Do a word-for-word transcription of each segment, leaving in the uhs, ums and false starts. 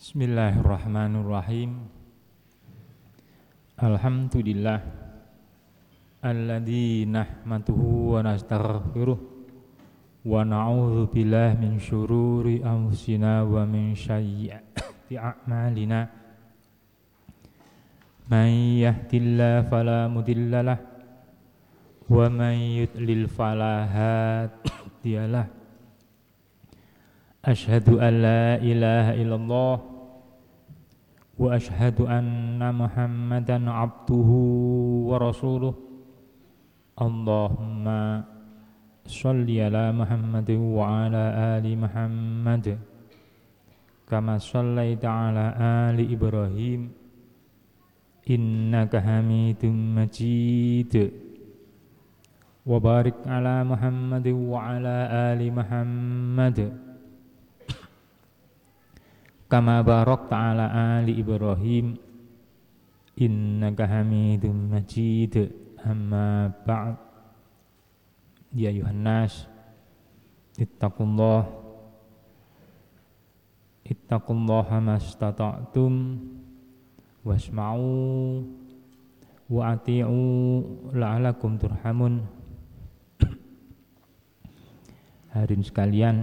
Bismillahirrahmanirrahim. Alhamdulillah alladzi nahmaduhu wa nastaghfiruh wa na'udzu billahi min syururi anfusina wa min sayyiati a'malina. May yahdihillahu fala mudhillalah wa may yudlil fala hadiyalah. Asyhadu an la ilaha illallah wa ashhadu anna Muhammadan abduhu wa rasuluh. Allahumma sholli ala Muhammadin wa ala ali Muhammad kama shallaita ala ali Ibrahim innaka Hamidum Majid. Wa barik ala Muhammadin wa ala ali Muhammad kama barakta ala ali Ibrahim innaka Hamidum Majid. Amma ba'd. Ya ayuhan nas, ittaqullah ittaqullaha mastata'tum wasma'u wa ati'u la'alakum turhamun. Hadirin sekalian,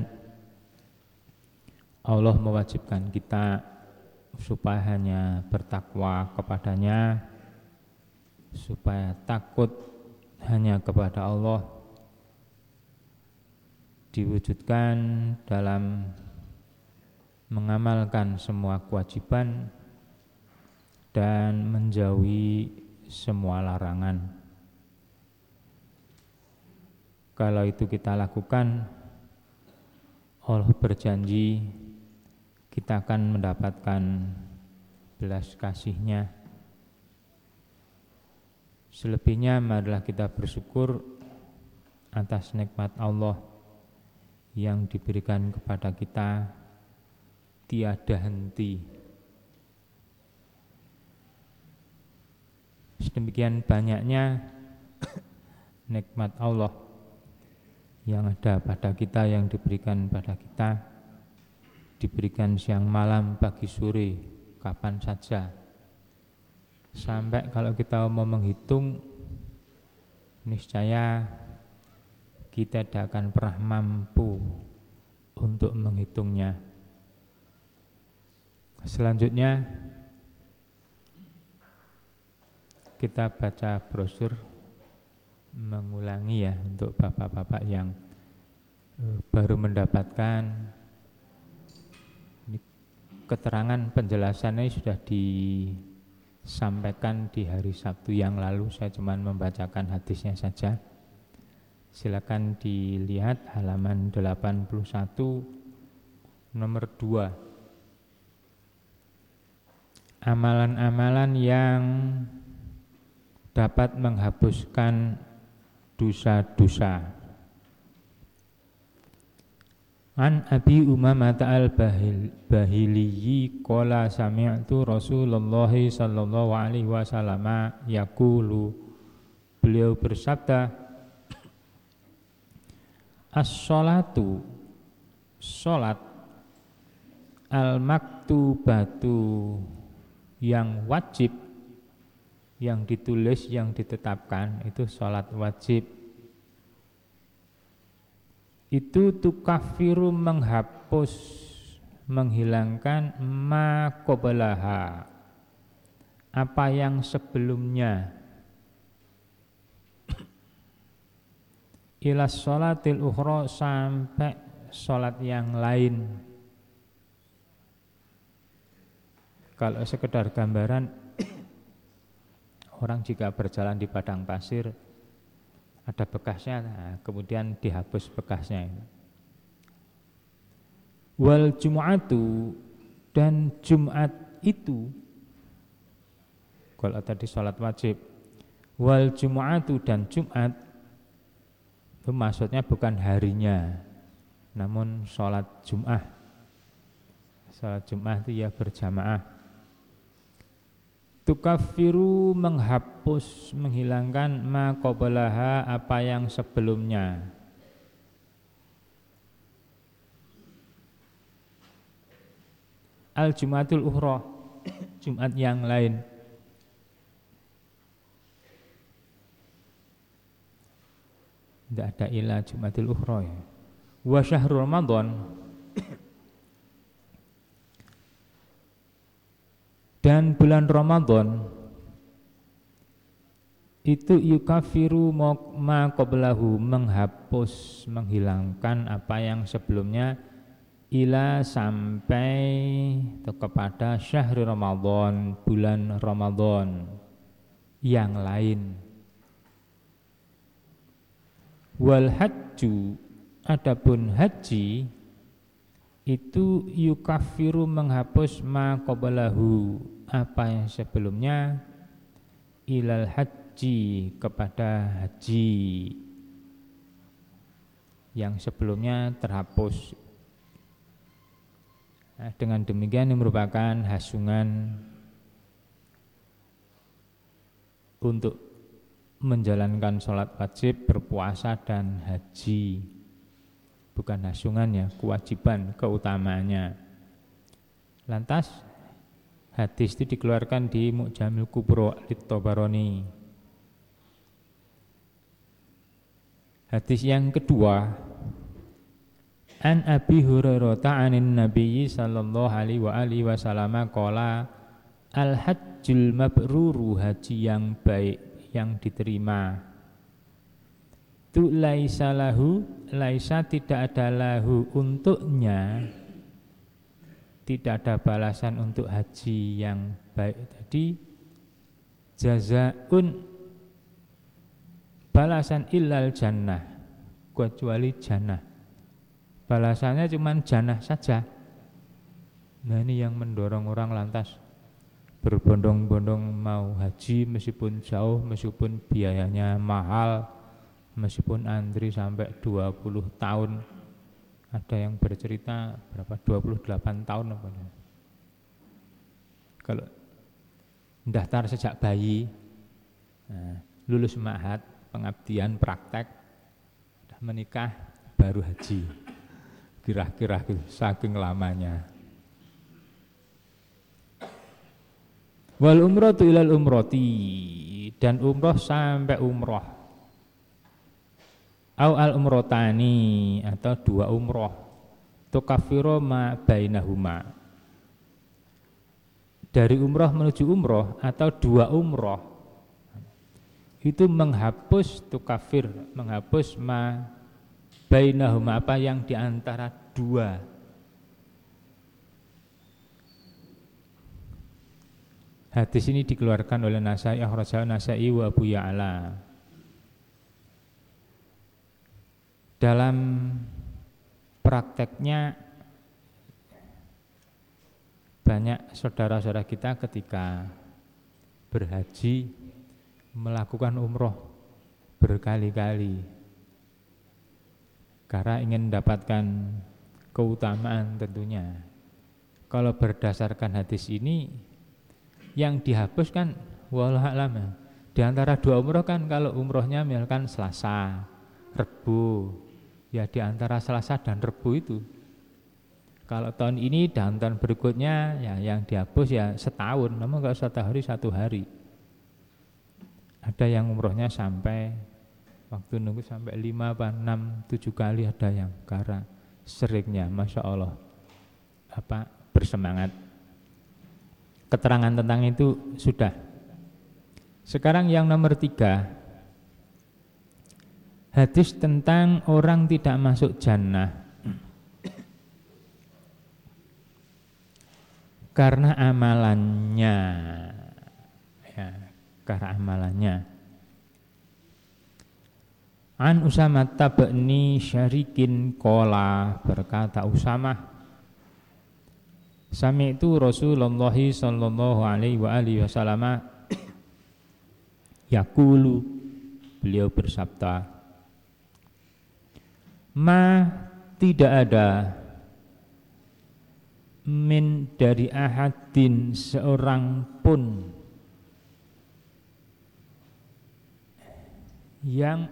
Allah mewajibkan kita supaya hanya bertakwa kepadanya, supaya takut hanya kepada Allah, diwujudkan dalam mengamalkan semua kewajiban dan menjauhi semua larangan. Kalau itu kita lakukan, Allah berjanji kita akan mendapatkan belas kasih-Nya. Selebihnya marilah kita bersyukur atas nikmat Allah yang diberikan kepada kita tiada henti. Sedemikian banyaknya nikmat Allah yang ada pada kita, yang diberikan pada kita, diberikan siang malam, pagi sore, kapan saja. Sampai kalau kita mau menghitung, niscaya kita tidak akan pernah mampu untuk menghitungnya. Selanjutnya kita baca brosur, mengulangi ya untuk bapak-bapak yang baru mendapatkan keterangan penjelasannya sudah disampaikan di hari Sabtu yang lalu. Saya cuma membacakan hadisnya saja. Silakan dilihat halaman delapan puluh satu nomor dua. Amalan-amalan yang dapat menghapuskan dosa-dosa. An Abi Umamah al-Bahiliyyi qala sami'tu Rasulullah sallallahu alaihi wasallam yaqulu, beliau bersabda, as-sholatu, sholat, al-maktubatu, yang wajib, yang ditulis, yang ditetapkan, itu sholat wajib. Itu tukafiru, menghapus, menghilangkan ma qablaha, apa yang sebelumnya, ila sholatil ukhra, sampai sholat yang lain. Kalau sekedar gambaran, orang jika berjalan di padang pasir, ada bekasnya, nah, kemudian dihapus bekasnya. Wal jum'atu, dan Jumat itu, kalau tadi sholat wajib, wal jum'atu, dan Jumat itu maksudnya bukan harinya, namun sholat Jum'ah. Sholat Jum'ah itu ya berjamaah. Tukafiru, menghapus, menghilangkan ma qablaha, apa yang sebelumnya. al Jumatul Ukhra, Jumat yang lain. Tidak ada ila Jumatul Ukhra ya. Wa syahrul Ramadan, dan bulan Ramadan itu yukafiru ma qablahu, menghapus, menghilangkan apa yang sebelumnya, ila sampai kepada syahrul Ramadan, bulan Ramadan yang lain. Wal hajju, adapun haji itu yukafiru, menghapus ma qablahu, apa yang sebelumnya, ilal haji, kepada haji yang sebelumnya terhapus. Nah, dengan demikian ini merupakan hasungan untuk menjalankan sholat wajib, berpuasa dan haji. Bukan hasungan ya, kewajiban, keutamaannya. Lantas hadis itu dikeluarkan di Mu'jamil Kubro At-Tabarani. Hadis yang kedua, an Abi Hurairah ta'anin Nabiyyi sallallahu alaihi wa alihi wasallam qala al hajjul mabruru, haji yang baik, yang diterima, tu laisa lahu, laisa tidak ada lahu untuknya, tidak ada balasan untuk haji yang baik tadi, jazaun, balasan illal jannah, kecuali jannah, balasannya cuma jannah saja. Nah ini yang mendorong orang lantas berbondong-bondong mau haji, meskipun jauh, meskipun biayanya mahal, meskipun antri sampai dua puluh tahun. Ada yang bercerita berapa, dua puluh delapan tahun apa. Kalau daftar sejak bayi, nah, lulus ma'had, pengabdian, praktek, sudah menikah, baru haji. Kira-kira gitu, saking lamanya. Wal umratu ilal umrati, dan umroh sampai umroh. Au al umrotani, atau dua umroh. Tukafiru ma bainahuma, dari umroh menuju umroh atau dua umroh, itu menghapus, tukafir, menghapus ma bainahuma, apa yang diantara dua. Hadis ini dikeluarkan oleh Nasai, akhrajahu Nasai wa Abu Ya'la. Dalam prakteknya banyak saudara-saudara kita ketika berhaji melakukan umroh berkali-kali karena ingin mendapatkan keutamaan tentunya. Kalau berdasarkan hadis ini, yang dihapuskan wallahu a'lam, di antara dua umroh kan, kalau umrohnya misalkan Selasa, Rebu, ya di antara Selasa dan Rebu itu. Kalau tahun ini dan tahun berikutnya ya yang dihapus ya setahun, namun kalau satu hari satu hari. Ada yang umrohnya sampai waktu nunggu sampai lima, enam, tujuh kali ada yang, karena seringnya, masya Allah, apa bersemangat. Keterangan tentang itu sudah. Sekarang yang nomor tiga, hadis tentang orang tidak masuk jannah karena amalannya, ya, karena amalannya. An Usamah tabni syarikin kola, berkata Usamah, sami itu Rasulullah sallallahu alaihi wa alihi wasallam yaqulu, beliau bersabda, ma tidak ada min dari ahadin seorang pun yang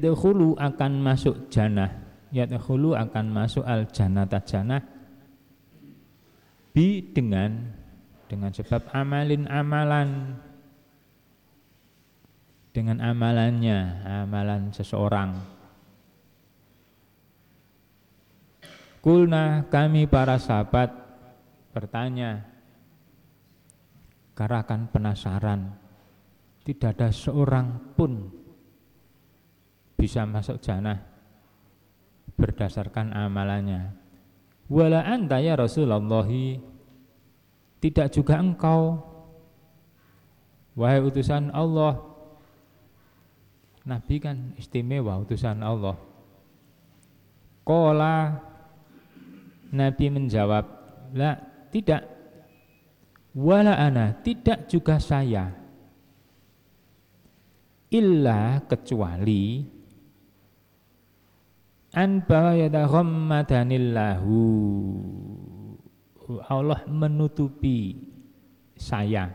yadkhulu akan masuk jannah, yadkhulu akan masuk al jannata jannah, bi dengan dengan sebab amalin amalan, dengan amalannya, amalan seseorang. Kulna, kami para sahabat bertanya karena akan penasaran. Tidak ada seorang pun bisa masuk jannah berdasarkan amalannya. Wala anta ya Rasulullah, tidak juga engkau wahai utusan Allah. Nabi kan istimewa, utusan Allah. Qala, Nabi menjawab, la, tidak. Wala ana, tidak juga saya. Illa, kecuali an bayada ghammadanillahu, Allah menutupi saya.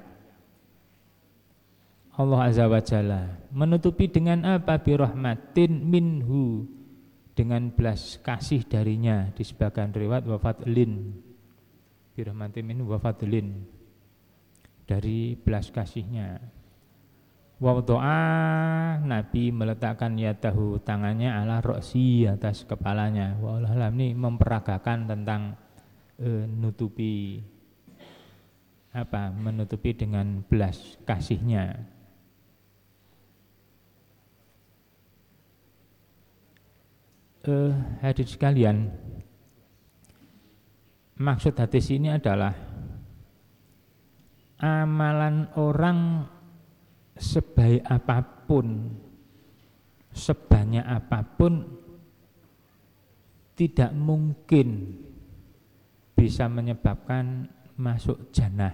Allah Azza wa Jalla menutupi dengan apa? Birahmatin minhu, dengan belas kasih darinya. Di sebagian riwayat wa fadlin, birahmatin minhu wa fadlin, dari belas kasihnya. Wa doa, Nabi meletakkan yadahu, tangannya ala roksi, atas kepalanya. Wa alam, ini memperagakan tentang e, nutupi apa? Menutupi dengan belas kasihnya. Eh, hadis sekalian, maksud hadis ini adalah amalan orang sebaik apapun, sebanyak apapun, tidak mungkin bisa menyebabkan masuk jannah.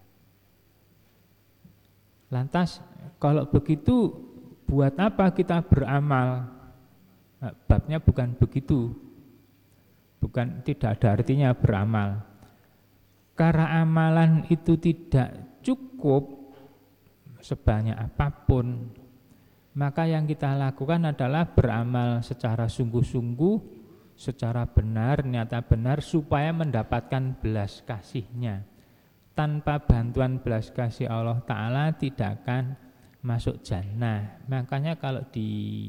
Lantas kalau begitu, buat apa kita beramal? Nah, babnya bukan begitu, bukan, tidak ada artinya beramal. Karena amalan itu tidak cukup sebanyak apapun, maka yang kita lakukan adalah beramal secara sungguh-sungguh, secara benar, nyata benar, supaya mendapatkan belas kasihnya. Tanpa bantuan belas kasih Allah Ta'ala tidak akan masuk jannah. Makanya kalau di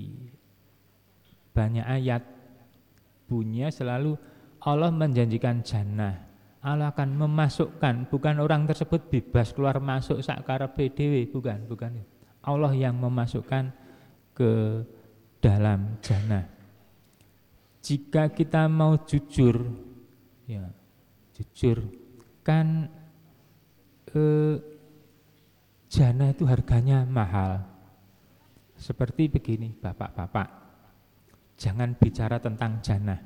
banyak ayat bunyinya selalu Allah menjanjikan jannah, Allah akan memasukkan, bukan orang tersebut bebas keluar masuk sakarepe dhewe, bukan, bukan. Allah yang memasukkan ke dalam jannah. Jika kita mau jujur, ya jujur, kan eh, jannah itu harganya mahal. Seperti begini, bapak-bapak, jangan bicara tentang jannah.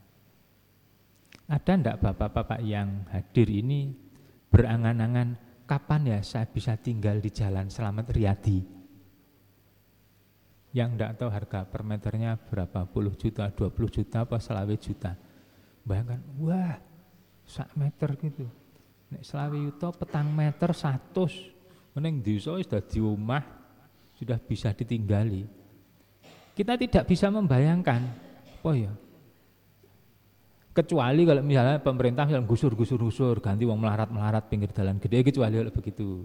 Ada enggak bapak-bapak yang hadir ini berangan-angan, kapan ya saya bisa tinggal di Jalan Selamat Riyadi? Yang enggak tahu harga per meternya berapa puluh juta, dua puluh juta, apa selawe juta. Bayangkan, wah sak meter gitu. Nek selawe juta petang meter satus, meneng desa sudah di rumah, sudah bisa ditinggali. Kita tidak bisa membayangkan, oh ya, kecuali kalau misalnya pemerintah misalnya gusur-gusur-gusur, ganti uang melarat-melarat pinggir jalan gede, kecuali kalau begitu.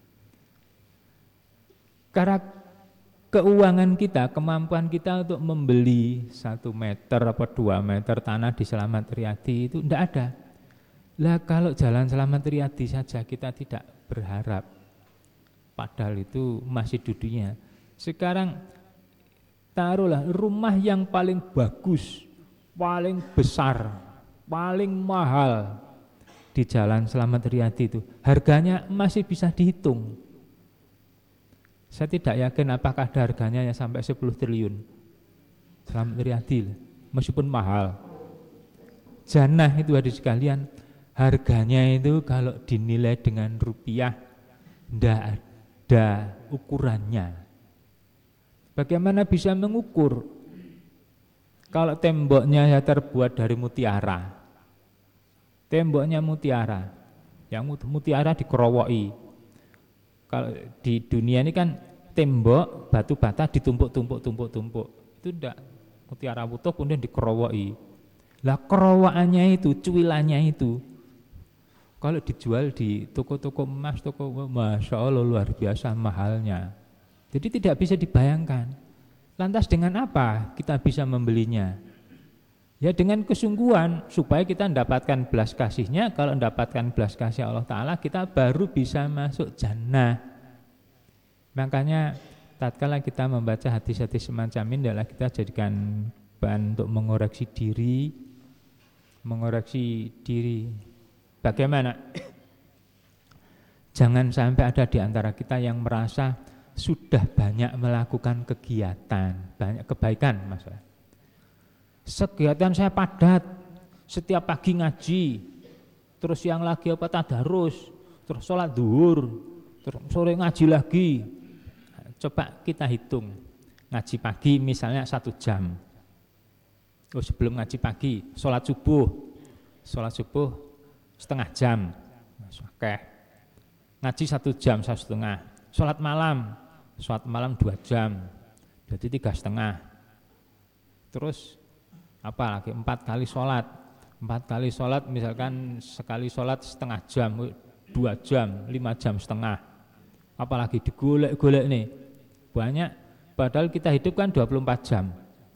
Karena keuangan kita, kemampuan kita untuk membeli satu meter apa dua meter tanah di Selamat Riyadi itu tidak ada. Lah kalau Jalan Selamat Riyadi saja kita tidak berharap, padahal itu masih dudunya. Sekarang taruhlah rumah yang paling bagus, paling besar, paling mahal di Jalan Selamat Riyadi itu, harganya masih bisa dihitung. Saya tidak yakin apakah ada harganya yang sampai sepuluh triliun. Selamat Riyadi, meskipun mahal. Jannah itu hadis sekalian, harganya itu kalau dinilai dengan rupiah, tidak ada ukurannya. Bagaimana bisa mengukur? Kalau temboknya ya terbuat dari mutiara, temboknya mutiara, yang mutiara dikerowoki. Kalau di dunia ini kan tembok batu bata ditumpuk-tumpuk-tumpuk-tumpuk, itu tidak mutiara utuh kemudian dikerowoki. Lah kerowokannya itu, cuilannya itu Kalau dijual di toko-toko emas, toko Masya Allah luar biasa mahalnya. Jadi tidak bisa dibayangkan. Lantas dengan apa kita bisa membelinya? Ya dengan kesungguhan supaya kita mendapatkan belas kasihnya. Kalau mendapatkan belas kasih Allah Ta'ala, kita baru bisa masuk jannah. Makanya tatkala kita membaca hadis-hadis semacam ini adalah kita jadikan bahan untuk mengoreksi diri. Mengoreksi diri bagaimana? Jangan sampai ada di antara kita yang merasa sudah banyak melakukan kegiatan, banyak kebaikan maksudnya. Kegiatan saya padat, setiap pagi ngaji, terus yang lagi apa tadarus, terus sholat duhur, terus sore ngaji lagi. Coba kita hitung, ngaji pagi misalnya satu jam. Oh, sebelum ngaji pagi, sholat subuh, sholat subuh setengah jam, oke. Ngaji satu jam satu setengah, sholat malam, sholat malam dua jam, jadi tiga setengah. Terus apa lagi empat kali sholat, empat kali sholat misalkan sekali sholat setengah jam, dua jam, lima jam setengah. Apalagi digolek-golek nih, banyak. Padahal kita hidup kan dua puluh empat jam.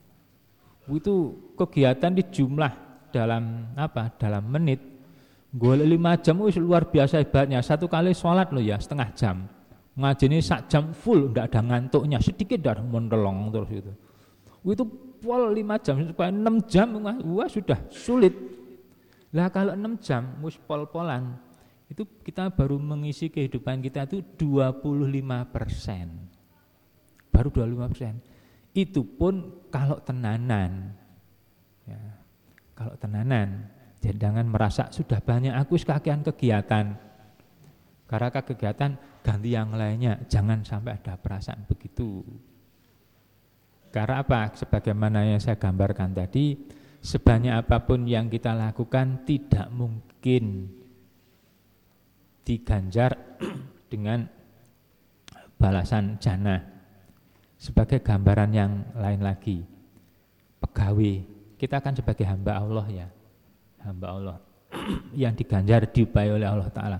Itu kegiatan di jumlah dalam apa? Dalam menit. Golek lima jam itu luar biasa hebatnya. Satu kali sholat loh ya setengah jam. Ngaji ini sak jam full, tidak ada ngantuknya, sedikit dah mendelong terus itu. Itu pol lima jam supaya enam jam, wah sudah sulit. Lah kalau enam jam mus pol-polan itu kita baru mengisi kehidupan kita itu dua puluh lima persen. Baru dua puluh lima persen. Itu pun kalau tenanan. Ya, kalau tenanan, jangan merasa sudah banyak aku sekakian kegiatan. Karena kegiatan ganti yang lainnya, jangan sampai ada perasaan begitu. Karena apa? Sebagaimana yang saya gambarkan tadi, sebanyak apapun yang kita lakukan tidak mungkin diganjar dengan balasan jannah. Sebagai gambaran yang lain lagi, pegawai, kita kan sebagai hamba Allah ya, hamba Allah yang diganjar diupayakan oleh Allah Ta'ala.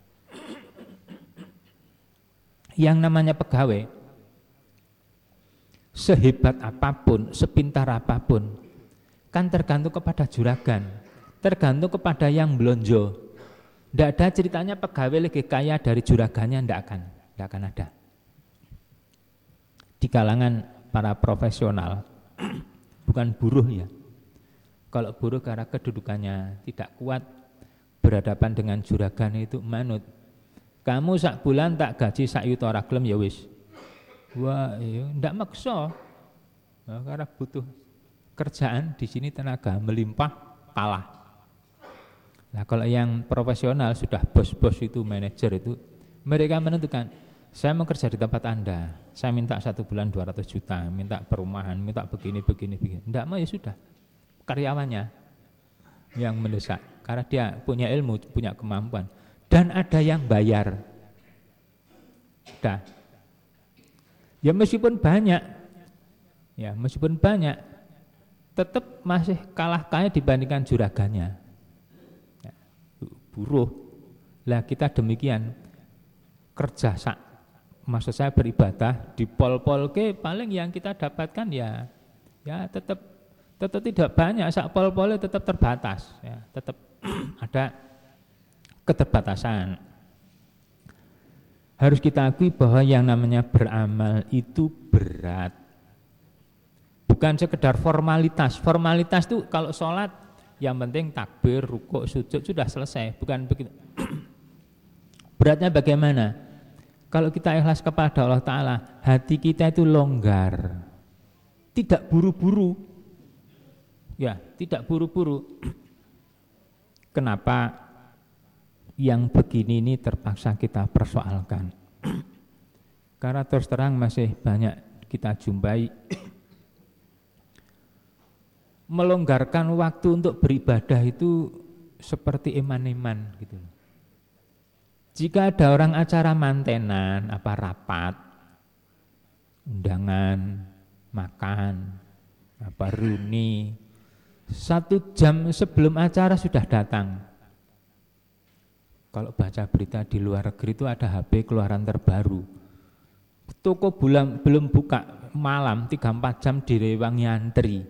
Yang namanya pegawai, sehebat apapun, sepintar apapun, kan tergantung kepada juragan, tergantung kepada yang belonjo. Tidak ada ceritanya pegawai lebih kaya dari juragannya, tidak akan, tidak akan ada. Di kalangan para profesional, bukan buruh ya. Kalau buruh karena kedudukannya tidak kuat, berhadapan dengan juragan itu manut. Kamu sak bulan tak gaji sak yuta ora gelem ya wis. Wah, iya, ndak maksa. Nah, karena butuh kerjaan di sini tenaga melimpah kalah. Nah, kalau yang profesional sudah bos-bos itu, manajer itu, mereka menentukan, saya mau kerja di tempat Anda, saya minta satu bulan dua ratus juta, minta perumahan, minta begini, begini, begini. Ndak mau ya sudah, karyawannya yang mendesak, karena dia punya ilmu, punya kemampuan, dan ada yang bayar. Dah. Ya meskipun banyak, ya meskipun banyak, tetap masih kalah kaya dibandingkan juragannya. Ya, buruh. Lah kita demikian, kerja sak, maksud saya beribadah di pol-pol ke paling yang kita dapatkan ya, ya tetap tetap tidak banyak, sak pol-polnya tetap terbatas, ya tetap ada keterbatasan. Harus kita akui bahwa yang namanya beramal itu berat. Bukan sekedar formalitas. Formalitas itu kalau sholat yang penting takbir, rukuk, sujud sudah selesai. Bukan begitu. Beratnya bagaimana? Kalau kita ikhlas kepada Allah Ta'ala, hati kita itu longgar. Tidak buru-buru. Ya, tidak buru-buru. Kenapa? Yang begini ini terpaksa kita persoalkan. Karena terus terang masih banyak kita jumpai melonggarkan waktu untuk beribadah itu seperti eman-eman gitu. Jika ada orang acara mantenan, apa rapat, undangan, makan, apa reuni, satu jam sebelum acara sudah datang. Kalau baca berita di luar negeri itu ada H P keluaran terbaru. Toko bulan belum buka malam tiga empat jam direwangi antri.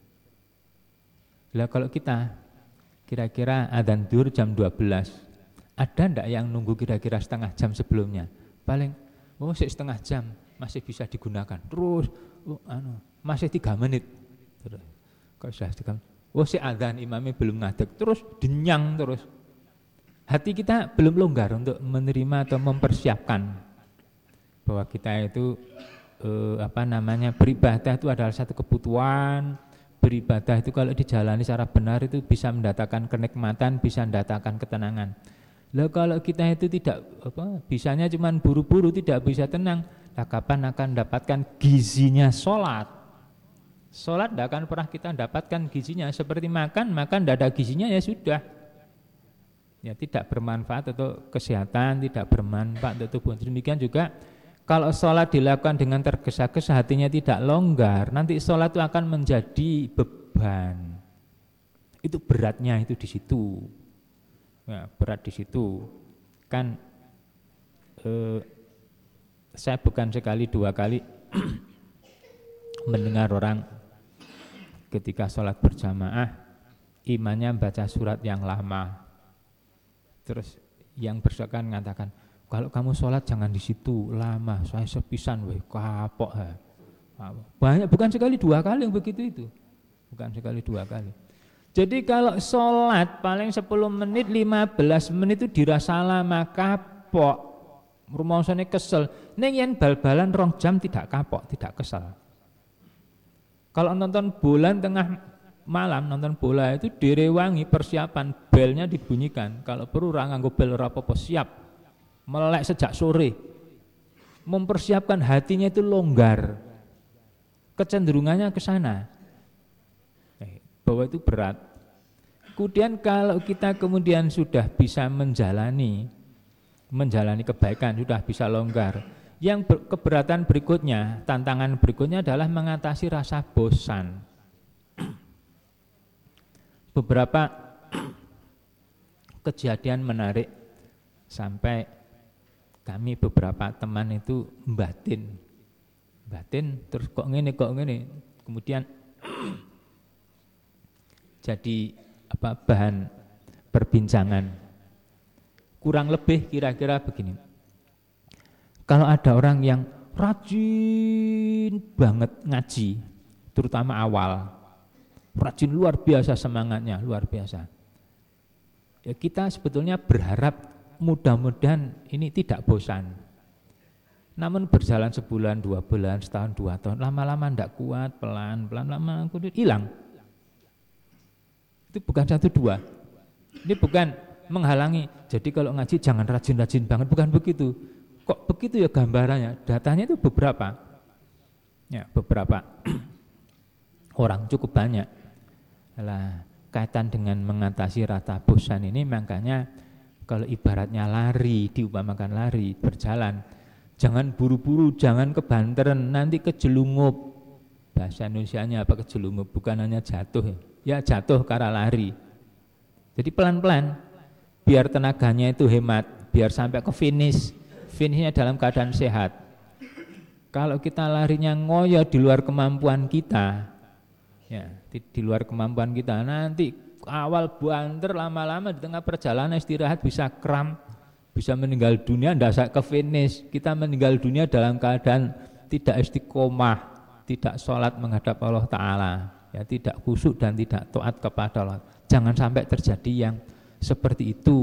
Lah kalau kita kira-kira adzan zuhur jam dua belas, ada ndak yang nunggu kira-kira setengah jam sebelumnya? Paling oh setengah jam masih bisa digunakan. Terus oh, anu, masih tiga menit. Terus kalau sudah tiga menit, oh si adzan imamnya belum ngadeg, terus denyang terus. Hati kita belum longgar untuk menerima atau mempersiapkan bahwa kita itu eh, apa namanya beribadah itu adalah satu kebutuhan. Beribadah itu kalau dijalani secara benar itu bisa mendatangkan kenikmatan, bisa mendatangkan ketenangan. Lah kalau kita itu tidak apa bisanya cuma buru-buru, tidak bisa tenang, lah kapan akan mendapatkan gizinya sholat? Sholat tidak akan pernah kita dapatkan gizinya. Seperti makan, makan tidak ada gizinya ya sudah. Ya tidak bermanfaat untuk kesehatan, tidak bermanfaat untuk tubuh. Demikian juga kalau sholat dilakukan dengan tergesa-gesa, hatinya tidak longgar, nanti sholat itu akan menjadi beban. Itu beratnya itu di situ. Ya, berat di situ. Kan eh, saya bukan sekali dua kali mendengar orang ketika sholat berjamaah imamnya baca surat yang lama. Terus yang bersamaan mengatakan, kalau kamu sholat jangan di situ lama, saya sepisan, weh kapok. He. Banyak, bukan sekali dua kali yang begitu itu, bukan sekali dua kali. Jadi kalau sholat paling sepuluh menit, lima belas menit itu dirasa lama, kapok, rumangsane kesel. Neng yen bal-balan rong jam tidak kapok, tidak kesel. Kalau nonton bola tengah malam, nonton bola itu direwangi persiapan, belnya dibunyikan. Kalau perlu ra nganggo bel ora apa-apa, siap. Melek sejak sore. Mempersiapkan hatinya itu longgar. Kecenderungannya ke sana. Bahwa itu berat. Kemudian kalau kita kemudian sudah bisa menjalani menjalani kebaikan, sudah bisa longgar. Yang ber, keberatan berikutnya, tantangan berikutnya adalah mengatasi rasa bosan. Beberapa kejadian menarik sampai kami beberapa teman itu batin, batin terus kok ngene kok ngene, kemudian jadi apa bahan perbincangan. Kurang lebih kira-kira begini. Kalau ada orang yang rajin banget ngaji, terutama awal. Rajin luar biasa semangatnya, luar biasa. Ya kita sebetulnya berharap mudah-mudahan ini tidak bosan. Namun berjalan sebulan, dua bulan, setahun, dua tahun, lama-lama tidak kuat, pelan-pelan, lama kemudian hilang. Itu bukan satu dua. Ini bukan menghalangi. Jadi kalau ngaji jangan rajin-rajin banget, bukan begitu. Kok begitu ya gambarannya? Datanya itu beberapa. Ya, beberapa orang cukup banyak. Lah, kaitan dengan mengatasi rasa bosan ini makanya kalau ibaratnya lari, diumpamakan lari, berjalan, jangan buru-buru, jangan kebanteran, nanti kejelungup. Bahasa Indonesianya apa kejelungup? Bukan hanya jatuh, ya jatuh karena lari. Jadi pelan-pelan, biar tenaganya itu hemat, biar sampai ke finish, finishnya dalam keadaan sehat. Kalau kita larinya ngoyo di luar kemampuan kita, ya, di, di luar kemampuan kita, nanti awal banter, lama-lama di tengah perjalanan istirahat bisa kram, bisa meninggal dunia, tidak ke finish. Kita meninggal dunia dalam keadaan tidak istiqomah, tidak sholat menghadap Allah Ta'ala, ya, tidak khusyuk dan tidak taat kepada Allah. Jangan sampai terjadi yang seperti itu.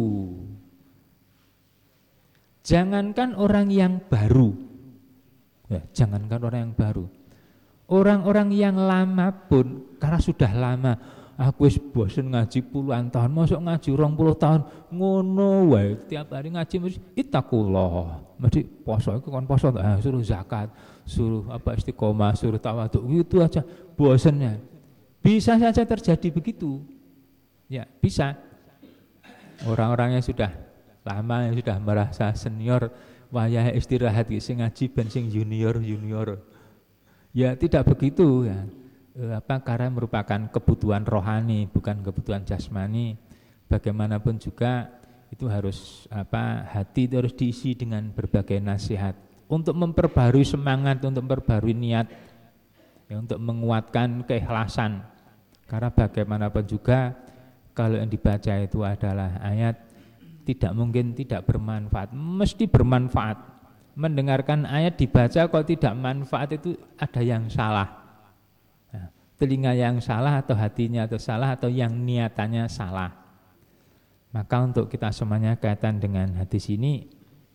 Jangankan orang yang baru, ya, jangankan orang yang baru, orang-orang yang lama pun, karena sudah lama, aku wis bosen ngaji puluhan tahun, masuk ngaji rong puluh tahun, ngono wae, tiap hari ngaji mesti ittaqullah, mesti poso iku kon poso, ah, suruh zakat, suruh apa istiqomah, suruh tawadhu, itu aja bosennya. Bisa saja terjadi begitu. Ya, bisa. Orang-orang yang sudah lama, yang sudah merasa senior, wayah istirahat sing ngaji ben sing junior-junior. Ya tidak begitu ya. E, apa karena merupakan kebutuhan rohani, bukan kebutuhan jasmani. Bagaimanapun juga itu harus apa hati itu harus diisi dengan berbagai nasihat untuk memperbarui semangat, untuk memperbarui niat, ya, untuk menguatkan keikhlasan. Karena bagaimanapun juga kalau yang dibaca itu adalah ayat, tidak mungkin tidak bermanfaat, mesti bermanfaat. Mendengarkan ayat dibaca kok tidak manfaat itu ada yang salah. Nah, telinga yang salah atau hatinya atau salah atau yang niatannya salah. Maka untuk kita semuanya kaitan dengan hadis ini,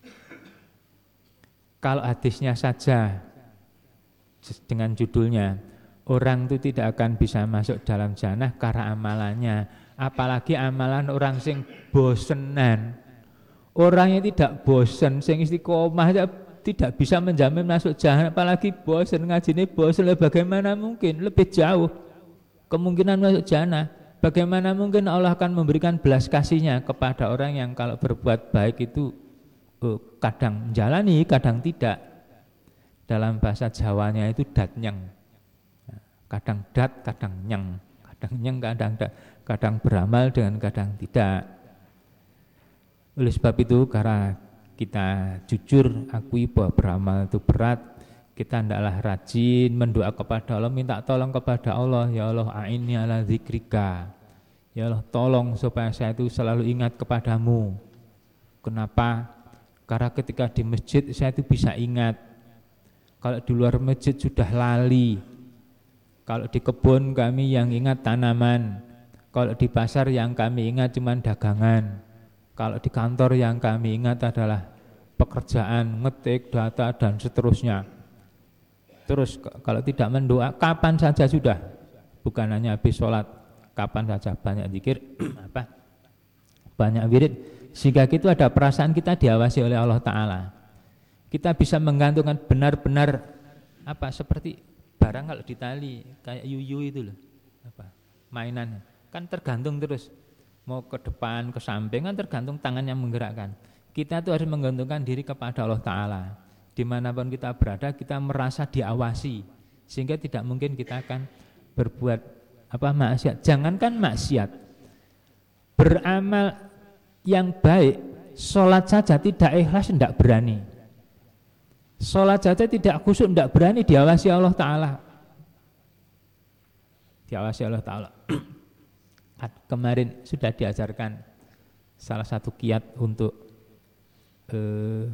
kalau hadisnya saja dengan judulnya orang itu tidak akan bisa masuk dalam jannah karena amalannya, apalagi amalan orang sing bosenan. Orang yang tidak bosen, sing istiqomah tidak bisa menjamin masuk jannah, apalagi bosen ngajine bosen, bagaimana mungkin lebih jauh kemungkinan masuk jannah. Bagaimana mungkin Allah akan memberikan belas kasihnya kepada orang yang kalau berbuat baik itu uh, kadang menjalani, kadang tidak. Dalam bahasa Jawanya itu datnyeng, kadang dat, kadang nyeng, kadang nyeng, kadang dat, kadang beramal dengan kadang tidak. Oleh sebab itu, karena kita jujur akui bahwa beramal itu berat, kita hendaklah rajin mendoa kepada Allah, minta tolong kepada Allah. Ya Allah, a'inni ala zikrika. Ya Allah, tolong supaya saya itu selalu ingat kepadamu. Kenapa? Karena ketika di masjid saya itu bisa ingat. Kalau di luar masjid sudah lali. Kalau di kebun kami yang ingat tanaman. Kalau di pasar yang kami ingat cuma dagangan. Kalau di kantor yang kami ingat adalah pekerjaan, ngetik, data, dan seterusnya. Terus kalau tidak mendoa, kapan saja sudah. Bukan hanya habis sholat, kapan saja banyak zikir, apa? banyak wirid. Sehingga itu ada perasaan kita diawasi oleh Allah Ta'ala. Kita bisa menggantungkan benar-benar apa seperti barang kalau ditali kayak yuyu itu loh, apa mainan kan tergantung terus mau ke depan ke samping kan tergantung tangan yang menggerakkan. Kita tuh harus menggantungkan diri kepada Allah Ta'ala. Dimanapun kita berada kita merasa diawasi sehingga tidak mungkin kita akan berbuat apa maksiat. Jangankan maksiat, beramal yang baik, sholat saja tidak ikhlas tidak berani. Sholat saja tidak khusyuk, tidak berani, diawasi Allah Ta'ala. Diawasi Allah Ta'ala. Kemarin sudah diajarkan salah satu kiat untuk eh,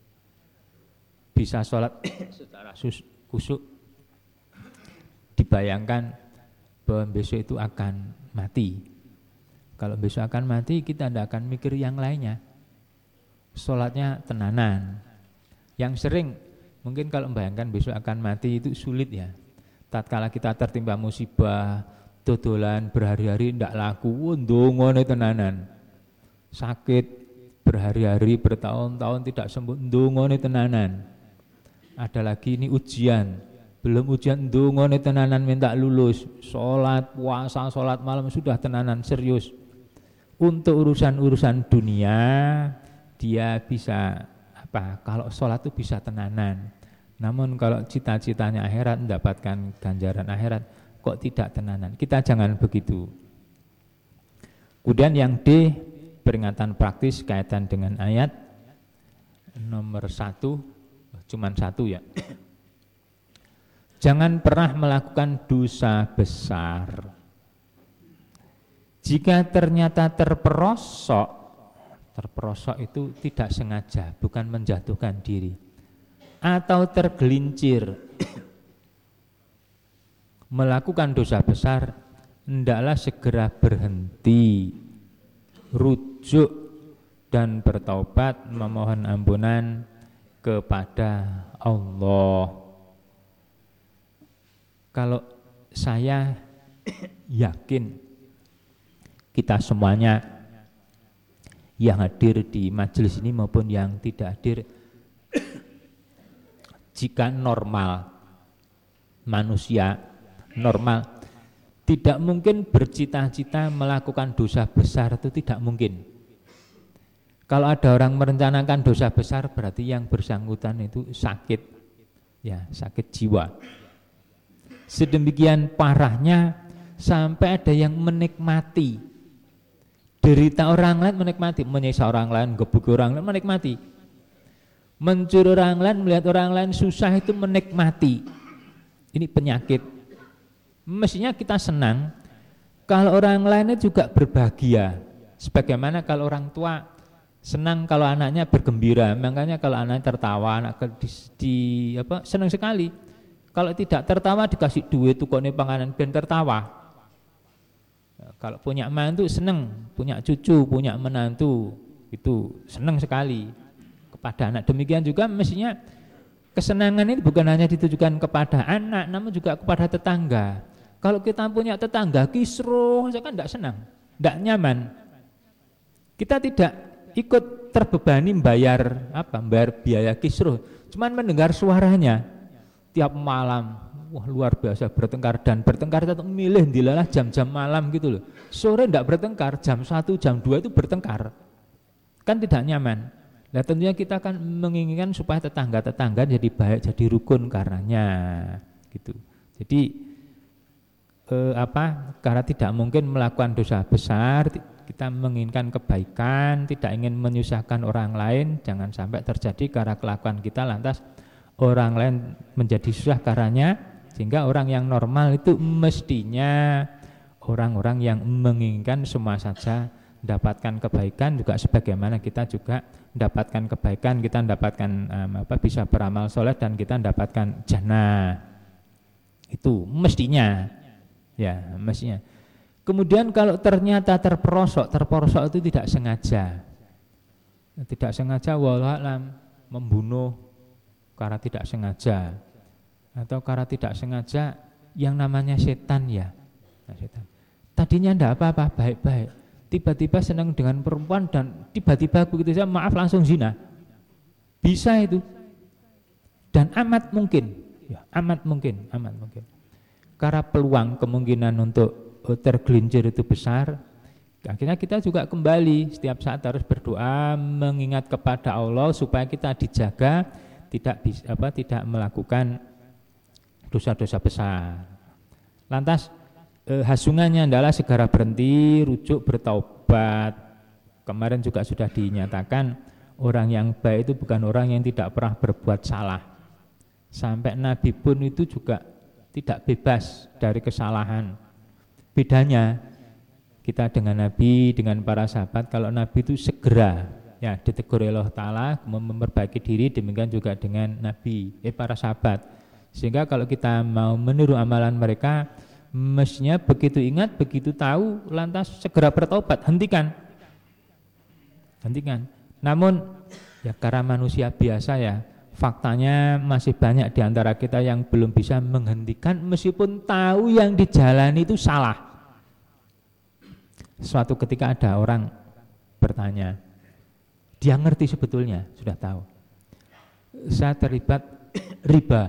bisa sholat secara khusyuk. Dibayangkan bahwa besok itu akan mati. Kalau besok akan mati, kita tidak akan mikir yang lainnya. Sholatnya tenanan. Yang sering mungkin kalau membayangkan besok akan mati itu sulit ya. Tatkala kita tertimpa musibah, dodolan berhari-hari tidak laku, ndongone tenanan. Sakit berhari-hari, bertahun-tahun tidak sembuh, ndongone tenanan. Ada lagi ini ujian, belum ujian ndongone tenanan minta lulus. Sholat, puasa, sholat malam sudah tenanan serius. Untuk urusan-urusan dunia dia bisa apa? Kalau sholat itu bisa tenanan. Namun kalau cita-citanya akhirat, mendapatkan ganjaran akhirat, kok tidak tenanan. Kita jangan begitu. Kemudian yang D, peringatan praktis kaitan dengan ayat nomor satu, cuman satu ya. Jangan pernah melakukan dosa besar. Jika ternyata terperosok, terperosok itu tidak sengaja, bukan menjatuhkan diri, atau tergelincir melakukan dosa besar, hendaklah segera berhenti, rujuk dan bertaubat memohon ampunan kepada Allah. Kalau saya yakin kita semuanya yang hadir di majelis ini maupun yang tidak hadir, jika normal, manusia normal tidak mungkin bercita-cita melakukan dosa besar, itu tidak mungkin. Kalau ada orang merencanakan dosa besar berarti yang bersangkutan itu sakit, ya sakit jiwa. Sedemikian parahnya sampai ada yang menikmati Derita orang lain menikmati, menyiksa orang lain, gebuk orang lain menikmati. Mencuri orang lain, melihat orang lain susah itu menikmati. Ini penyakit. Mestinya kita senang kalau orang lainnya juga berbahagia. Sebagaimana kalau orang tua senang kalau anaknya bergembira, makanya kalau anaknya tertawa, anak di, di apa senang sekali. Kalau tidak tertawa dikasih duit tukone panganan ben tertawa. Kalau punya mantu senang, punya cucu, punya menantu itu senang sekali kepada anak. Demikian juga mestinya kesenangan ini bukan hanya ditujukan kepada anak, namun juga kepada tetangga. Kalau kita punya tetangga kisruh, saya kan tidak senang, tidak nyaman. Kita tidak ikut terbebani membayar apa, membayar biaya kisruh, cuman mendengar suaranya tiap malam, wah luar biasa bertengkar dan bertengkar tetap milih dilalah jam-jam malam gitu loh. Sore tidak bertengkar, jam satu, jam dua itu bertengkar, kan tidak nyaman. Nah tentunya kita akan menginginkan supaya tetangga-tetangga jadi baik, jadi rukun karenanya, gitu. Jadi eh, apa? Karena tidak mungkin melakukan dosa besar, kita menginginkan kebaikan, tidak ingin menyusahkan orang lain, jangan sampai terjadi karena kelakuan kita lantas orang lain menjadi susah karenanya, sehingga orang yang normal itu mestinya orang-orang yang menginginkan semua saja mendapatkan kebaikan, juga sebagaimana kita juga mendapatkan kebaikan, kita mendapatkan um, apa bisa beramal soleh dan kita mendapatkan jannah. Itu mestinya, ya mestinya. Kemudian kalau ternyata terperosok, terperosok itu tidak sengaja, tidak sengaja wallahu a'lam membunuh karena tidak sengaja, atau karena tidak sengaja yang namanya setan ya, nah, setan. Tadinya tidak apa-apa, baik-baik, tiba-tiba senang dengan perempuan dan tiba-tiba begitu saja maaf langsung zina, bisa itu, dan amat mungkin, ya, amat mungkin, amat mungkin, karena peluang kemungkinan untuk tergelincir itu besar. Akhirnya kita juga kembali setiap saat harus berdoa mengingat kepada Allah supaya kita dijaga tidak bisa, apa, tidak melakukan dosa-dosa besar. Lantas eh, hasungannya adalah segera berhenti, rujuk, bertaubat. Kemarin juga sudah dinyatakan orang yang baik itu bukan orang yang tidak pernah berbuat salah. Sampai Nabi pun itu juga tidak bebas dari kesalahan. Bedanya kita dengan Nabi, dengan para sahabat, kalau Nabi itu segera ya ditegur Allah Ta'ala memperbaiki diri, demikian juga dengan Nabi, eh para sahabat. Sehingga kalau kita mau meniru amalan mereka, mestinya begitu ingat, begitu tahu, lantas segera bertobat, hentikan. Hentikan. Namun ya karena manusia biasa ya, faktanya masih banyak di antara kita yang belum bisa menghentikan meskipun tahu yang dijalani itu salah. Suatu ketika ada orang bertanya, dia ngerti sebetulnya, sudah tahu, saya terlibat riba,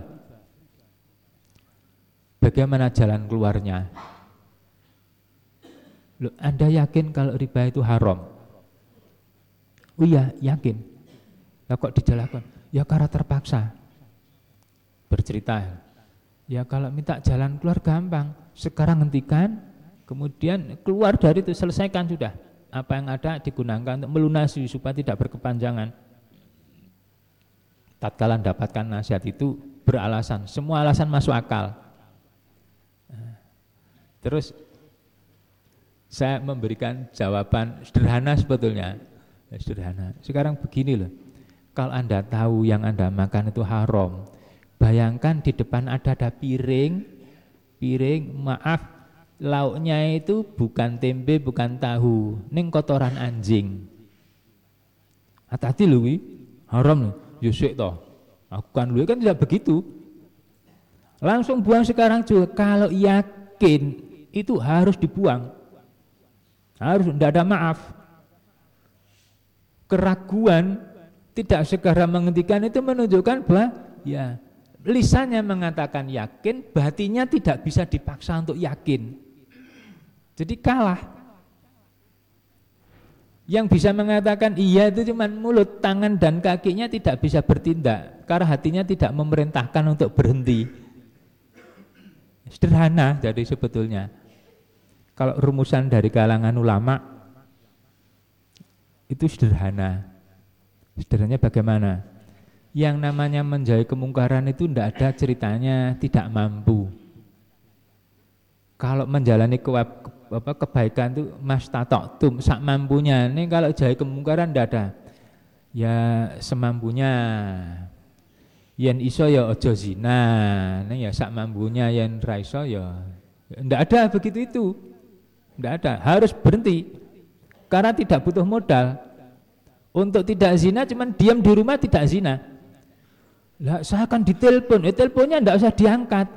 bagaimana jalan keluarnya? Loh, Anda yakin kalau riba itu haram? Oh iya, yakin. Lah kok dijalankan? Ya karena terpaksa. Bercerita, ya kalau minta jalan keluar gampang, sekarang hentikan, kemudian keluar dari itu, selesaikan sudah. Apa yang ada digunakan untuk melunasi supaya tidak berkepanjangan. Tatkala mendapatkan nasihat itu beralasan, semua alasan masuk akal. Terus saya memberikan jawaban sederhana sebetulnya, sederhana. Sekarang begini loh, kalau Anda tahu yang Anda makan itu haram, bayangkan di depan ada ada piring, piring maaf. Lauknya itu bukan tempe, bukan tahu, ning kotoran anjing. Hati-hati lho, haram lho, yusik toh. Aku kan lho, kan tidak begitu. Langsung buang sekarang juga. Kalau yakin itu harus dibuang, harus, tidak ada maaf. Keraguan tidak segera menghentikan itu menunjukkan bahwa ya lisannya mengatakan yakin, batinnya tidak bisa dipaksa untuk yakin. Jadi kalah. Yang bisa mengatakan iya itu cuma mulut, tangan dan kakinya tidak bisa bertindak karena hatinya tidak memerintahkan untuk berhenti. Sederhana jadi sebetulnya. Kalau rumusan dari kalangan ulama, itu sederhana. Sederhananya bagaimana? Yang namanya menjauhi kemungkaran itu tidak ada ceritanya tidak mampu. Kalau menjalani ke, apa, kebaikan itu mastata'tum, sak mampunya. Ini kalau jauhi kemungkaran tidak ada. Ya semampunya. Yen iso ya ojo zina. Ini ya sak mampunya, yen ra iso ya tidak ada begitu itu. Tidak ada, harus berhenti. Karena tidak butuh modal. Untuk tidak zina cuman diam di rumah tidak zina. Lah saya akan ditelepon, eh teleponnya tidak usah diangkat.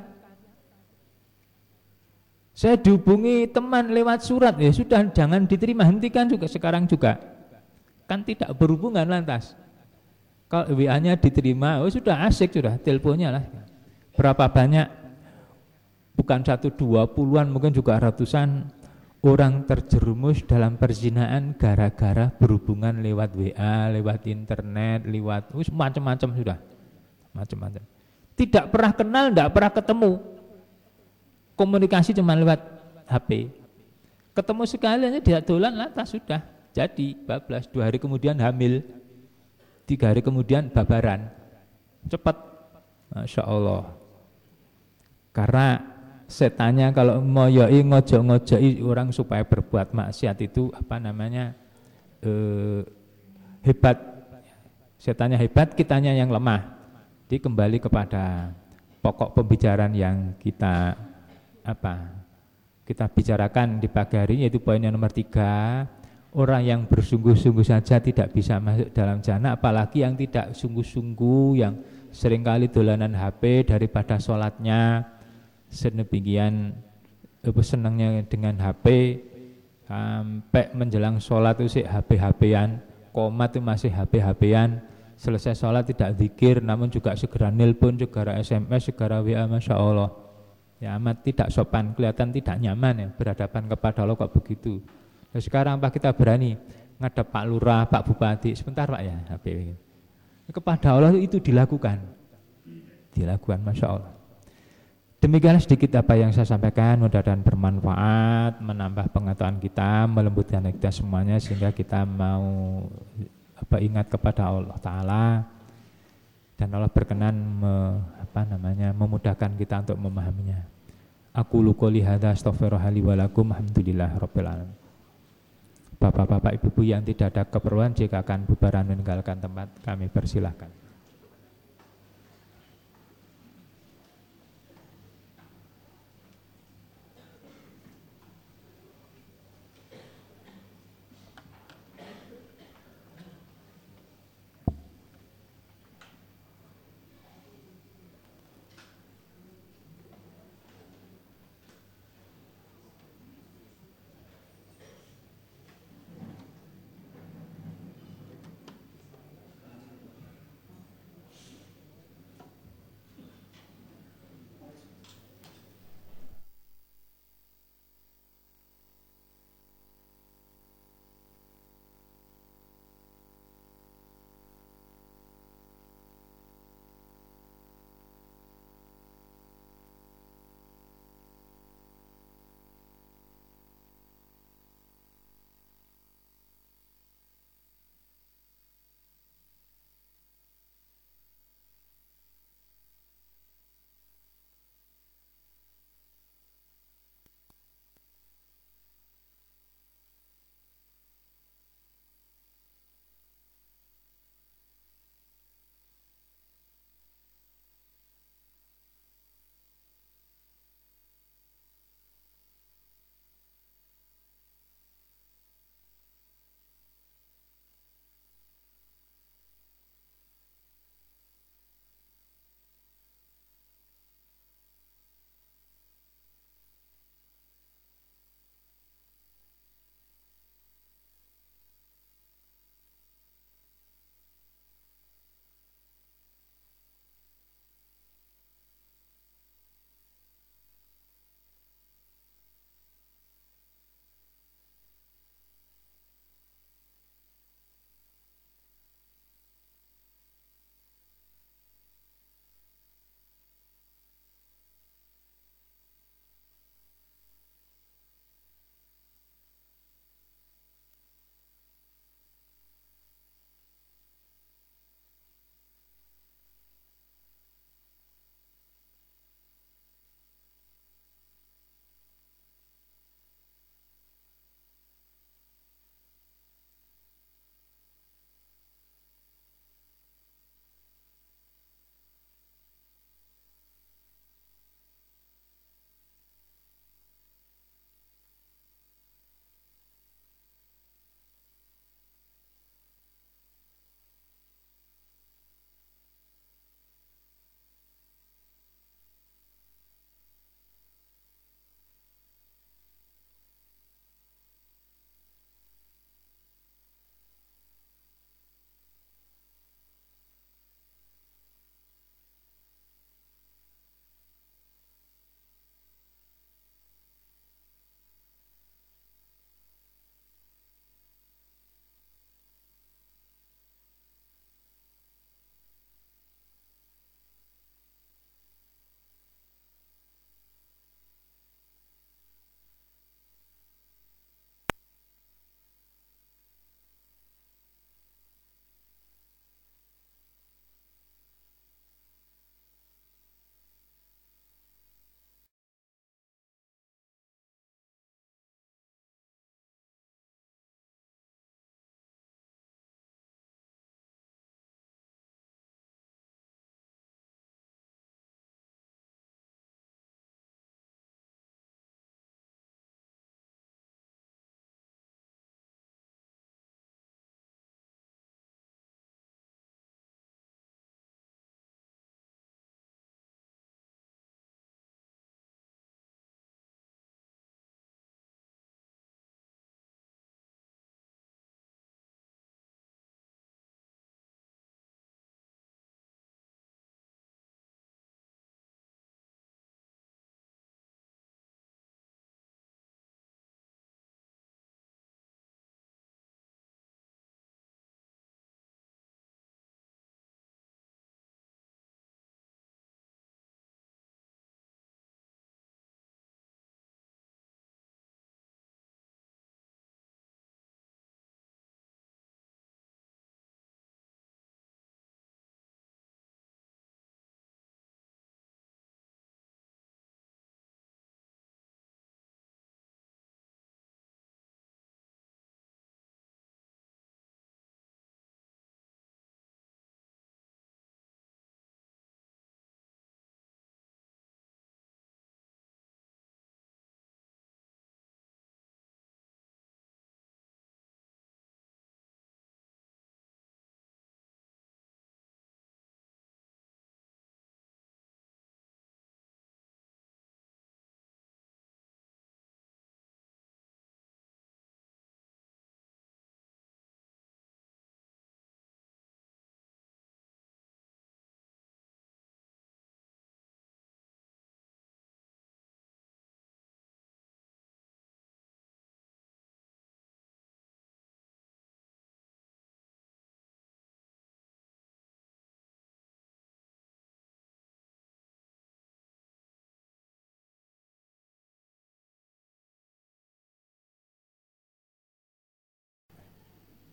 Saya dihubungi teman lewat surat, ya sudah jangan diterima, hentikan juga sekarang juga. Kan tidak berhubungan lantas. Kalau W A-nya diterima, oh sudah asik sudah, teleponnya lah. Berapa banyak? Bukan satu dua puluhan, mungkin juga ratusan orang terjerumus dalam perzinahan gara-gara berhubungan lewat W A, lewat internet, lewat macam-macam sudah. Macam-macam. Tidak pernah kenal, tidak pernah ketemu. Komunikasi cuma lewat H P. Ketemu sekali aja dia dolan lantas sudah jadi bablas. Dua hari kemudian hamil. Tiga hari kemudian babaran. Cepat. Masya Allah. Karena setannya kalau ngoyoi ngojok-ngojoki orang supaya berbuat maksiat itu apa namanya eh, hebat. Setannya hebat, kitanya yang lemah. Jadi kembali kepada pokok pembicaraan yang kita apa kita bicarakan di pagi hari, yaitu poin yang nomor tiga. Orang yang bersungguh-sungguh saja tidak bisa masuk dalam jannah, apalagi yang tidak sungguh-sungguh, yang seringkali dolanan H P daripada sholatnya. Sedemikian senangnya dengan H P sampai menjelang sholat itu sih H P-H P-an, komat itu masih H P-H P-an. Selesai sholat tidak zikir, namun juga segera nelpon, segera S M S, segera W A. Masya Allah, ya amat tidak sopan, kelihatan tidak nyaman ya berhadapan kepada Allah kok begitu. Nah, sekarang apa kita berani ngadep Pak Lurah, Pak Bupati, sebentar Pak ya H P. Kepada Allah itu dilakukan, dilakukan. Masya Allah. Demikianlah sedikit apa yang saya sampaikan, mudah-mudahan bermanfaat, menambah pengetahuan kita, melembutkan kita semuanya, sehingga kita mau apa ingat kepada Allah Ta'ala, dan Allah berkenan me, apa namanya memudahkan kita untuk memahaminya. Aku qouli hadza astaghfirullaha li wa lakum, alhamdulillah rabbil alamin. Bapak-bapak, ibu-ibu yang tidak ada keperluan, jika akan bubaran meninggalkan tempat, kami persilahkan.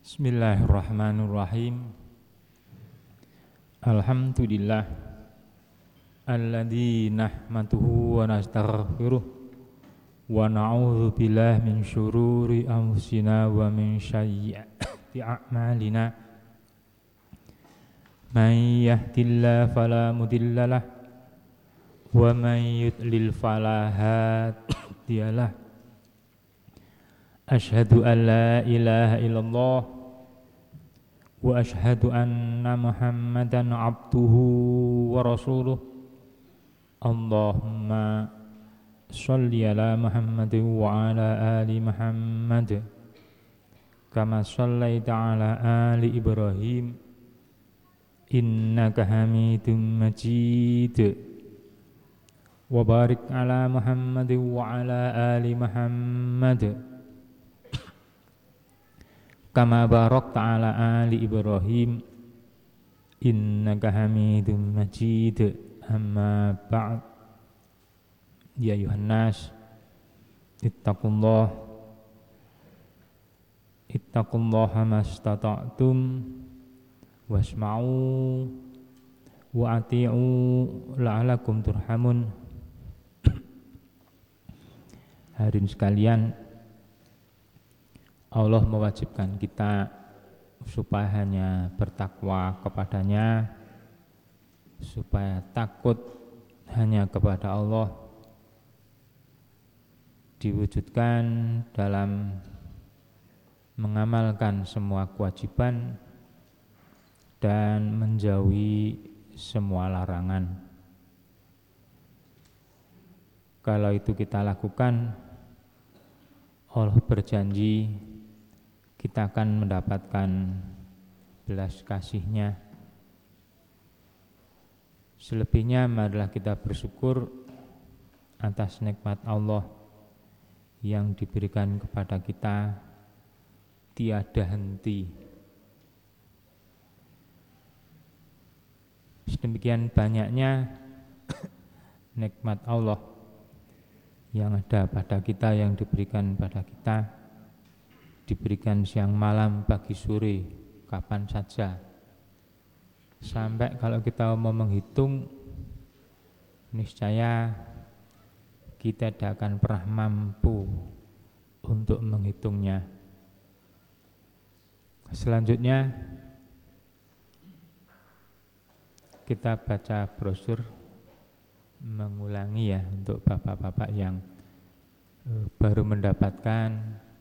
Bismillahirrahmanirrahim. Alhamdulillah alladzi nahmaduhu wa nastaghfiruh wa na'udzu billahi min syururi anfusina wa min sayyiati a'malina. May yahdihillahu fala mudhillalah wa may yudlil fala hadiyalah. Asyhadu an la ilaha illallah wa asyhadu anna Muhammadan abduhu wa rasuluh. Allahumma sholli ala Muhammad wa ala ali Muhammad kama shallaita ala ali Ibrahim innaka Hamidum Majid. Wa barik ala Muhammad wa ala ali Muhammad kama barakta ala ali Ibrahim innaka Hamidum Majid. Amma ba'd. Ya ayuhan nas, ittaqullah ittaqullaha mastata'tum wasma'u wa ati'u la'alakum turhamun. Hadirin sekalian, Allah mewajibkan kita supaya hanya bertakwa kepadanya, supaya takut hanya kepada Allah, diwujudkan dalam mengamalkan semua kewajiban dan menjauhi semua larangan. Kalau itu kita lakukan, Allah berjanji kita akan mendapatkan belas kasih-Nya. Selebihnya marilah kita bersyukur atas nikmat Allah yang diberikan kepada kita tiada henti. Sedemikian banyaknya nikmat Allah yang ada pada kita, yang diberikan pada kita, diberikan siang malam, pagi sore, kapan saja. Sampai kalau kita mau menghitung, niscaya kita tidak akan pernah mampu untuk menghitungnya. Selanjutnya kita baca brosur, mengulangi ya untuk bapak-bapak yang baru mendapatkan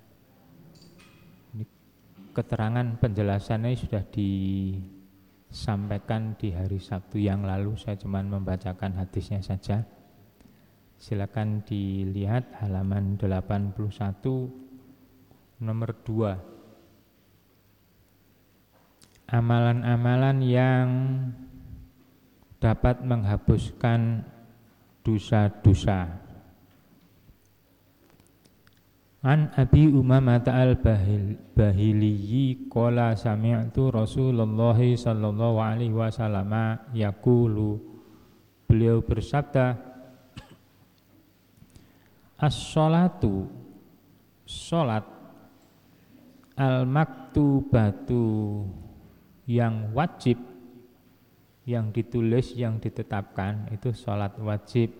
keterangan penjelasannya sudah disampaikan di hari Sabtu yang lalu. Saya cuma membacakan hadisnya saja. Silakan dilihat halaman delapan puluh satu nomor dua. Amalan-amalan yang dapat menghapuskan dosa-dosa. An Abi Umamah al-Bahili qala sami'tu Rasulullah sallallahu alaihi wasallam yaqulu, beliau bersabda, as-sholatu, sholat, al-maktubatu, yang wajib, yang ditulis, yang ditetapkan, itu sholat wajib.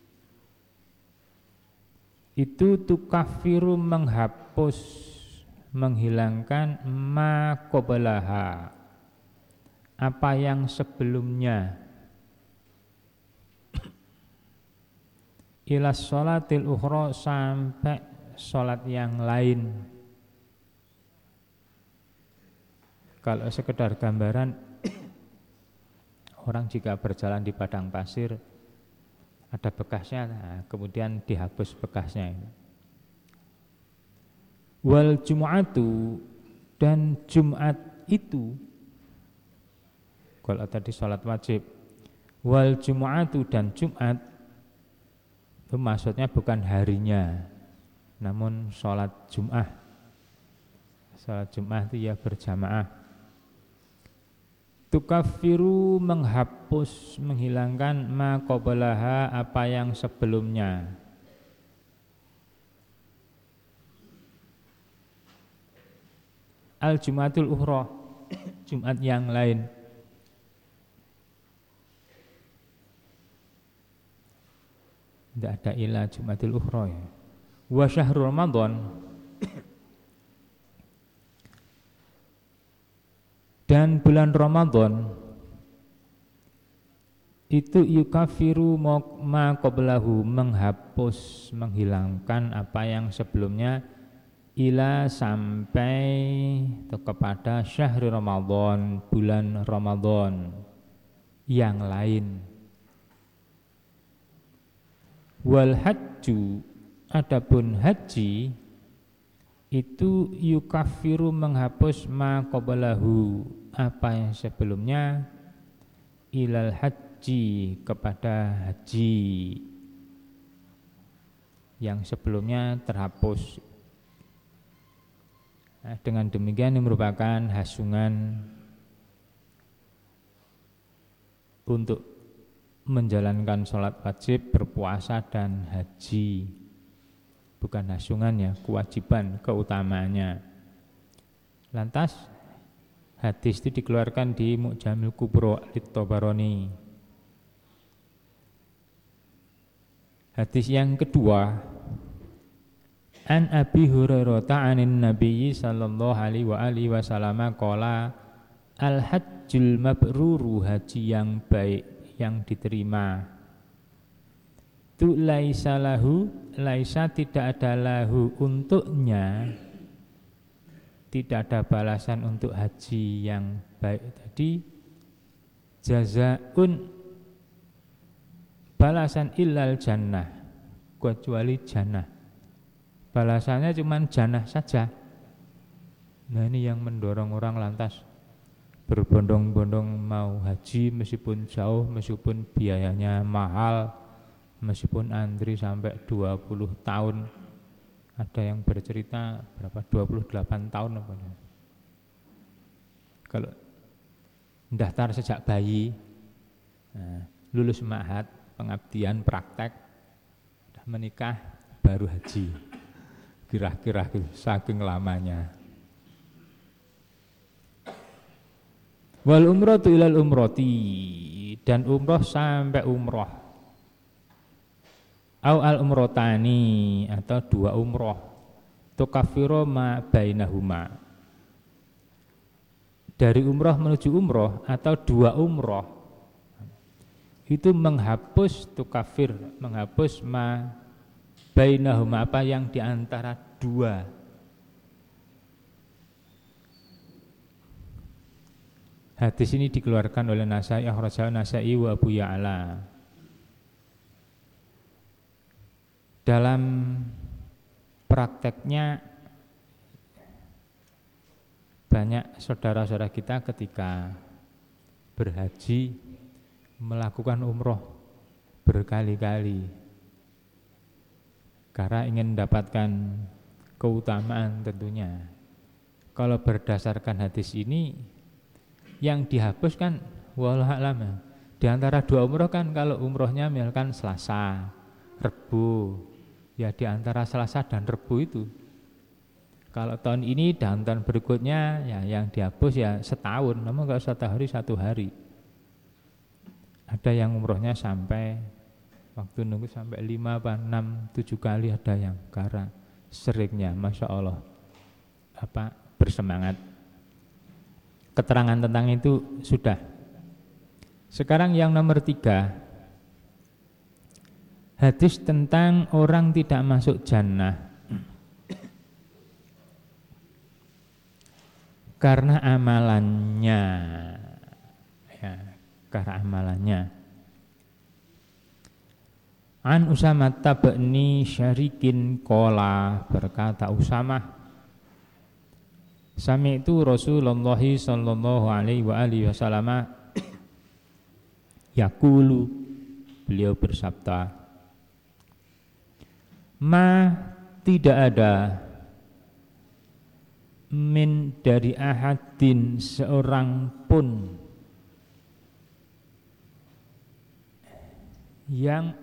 Itu tukafiru, menghapus, menghilangkan ma qablaha, apa yang sebelumnya, ila sholatil ukhra, sampai sholat yang lain. Kalau sekedar gambaran, orang jika berjalan di padang pasir, ada bekasnya, nah, kemudian dihapus bekasnya. Wal jum'atu, dan Jumat itu, kalau tadi sholat wajib, wal jum'atu, dan Jumat itu maksudnya bukan harinya, namun sholat Jum'ah. Sholat Jum'ah itu ya berjamaah. Tukafiru, menghapus, menghilangkan ma qablaha, apa yang sebelumnya. al-Jum'atul ukhra, Jumat yang lain. Tidak ada ila Jumatil ukhra ya. Wa syahrul Ramadan, dan bulan Ramadan itu yukafiru ma qablahu, menghapus, menghilangkan apa yang sebelumnya, ila sampai kepada syahrul Ramadan, bulan Ramadan yang lain. Wal hajju, adapun haji itu yukafiru, menghapus ma qablahu, apa yang sebelumnya, ilal haji, kepada haji yang sebelumnya terhapus. Nah, dengan demikian ini merupakan hasungan untuk menjalankan sholat wajib, berpuasa dan haji. Bukan hasungannya, kewajiban, keutamaannya. Lantas hadis itu dikeluarkan di Mu'jamil Kubro At-Tabarani. Hadis yang kedua, an Abi Hurairah ta'anin Nabiyyi sallallahu alaihi wa alihi wasallam qala al hajjul mabruru, haji yang baik, yang diterima, tu laisa lahu, laisa tidak ada lahu untuknya, tidak ada balasan untuk haji yang baik tadi, jazaun, balasan illal jannah, kecuali jannah, balasannya cuma jannah saja. Nah ini yang mendorong orang lantas berbondong-bondong mau haji, meskipun jauh, meskipun biayanya mahal, meskipun antri sampai dua puluh tahun. Ada yang bercerita berapa, dua puluh delapan tahun apa. Kalau mendaftar sejak bayi, nah, lulus ma'had, pengabdian, praktek, sudah menikah, baru haji. Kira-kira saking lamanya. Wal umratu ilal umrati, dan umroh sampai umroh. Au al umrotani, atau dua umroh. Tukafiro ma bainahuma, dari umroh menuju umroh atau dua umroh, itu menghapus, tukafir, menghapus ma bainahuma, apa yang diantara dua. Hadis ini dikeluarkan oleh Nasai, akhrajahu Nasai wa Abu Ya'la. Dalam prakteknya banyak saudara-saudara kita ketika berhaji melakukan umroh berkali-kali karena ingin mendapatkan keutamaan tentunya. Kalau berdasarkan hadis ini, yang dihapuskan wallahu a'lam, di antara dua umroh kan, kalau umrohnya misalkan Selasa, Rebu, ya di antara Selasa dan Rebu itu. Kalau tahun ini dan tahun berikutnya ya yang dihapus ya setahun, namun kalau satu hari satu hari. Ada yang umrohnya sampai waktu nunggu sampai lima, enam, tujuh kali, ada yang karena seringnya, masya Allah, apa bersemangat. Keterangan tentang itu sudah. Sekarang yang nomor tiga, hadis tentang orang tidak masuk jannah karena amalannya, ya, karena amalannya. An Usamah tabni syarikin kola, berkata Usamah, sami itu Rasulullah sallallahu alaihi wa alihi wasallam yaqulu, beliau bersabda, ma, tidak ada, min, dari ahadin, seorang pun, yang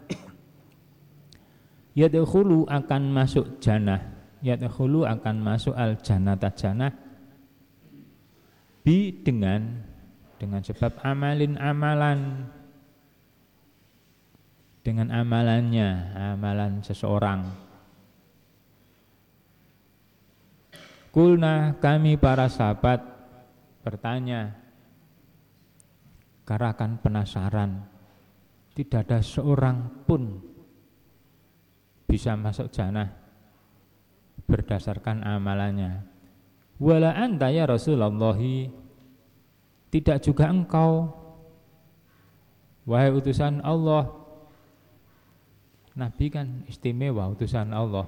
yadkhulu, akan masuk jannah, yadkhulu, akan masuk al jannata, jannah, bi dengan dengan sebab amalin amalan, dengan amalannya, amalan seseorang. Kulna, kami para sahabat bertanya karena akan penasaran. Tidak ada seorang pun bisa masuk jannah berdasarkan amalannya. Wala anta ya Rasulullah, tidak juga engkau wahai utusan Allah. Nabi kan istimewa, utusan Allah.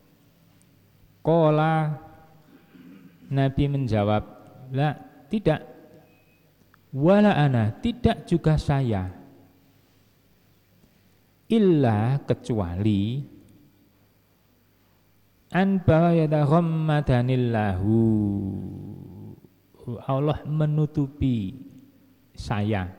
Qala, Nabi menjawab, la, tidak. Wala ana, tidak juga saya. Illa, kecuali an bahwa yadaghammadanillahu, Allah menutupi saya.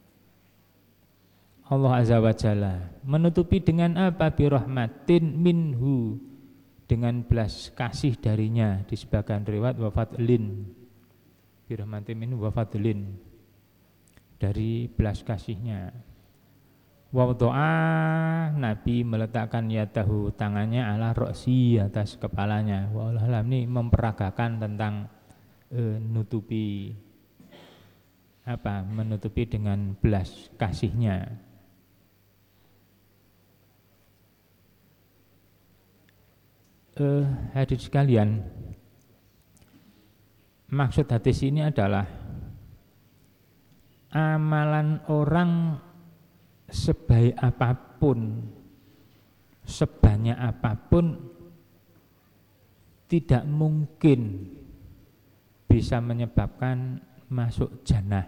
Allah Azza wa Jalla menutupi dengan apa? Birahmatin minhu, dengan belas kasih darinya. Di sebagian riwayat wafadlin, birahmatin minhu wafadlin, dari belas kasihnya. Wa doa, Nabi meletakkan yadahu, tangannya ala roksi, atas kepalanya. Wa Allah ini memperagakan tentang e, nutupi apa? Menutupi dengan belas kasihnya. Eh, hadirin sekalian, maksud hadis ini adalah amalan orang sebaik apapun, sebanyak apapun, tidak mungkin bisa menyebabkan masuk jannah.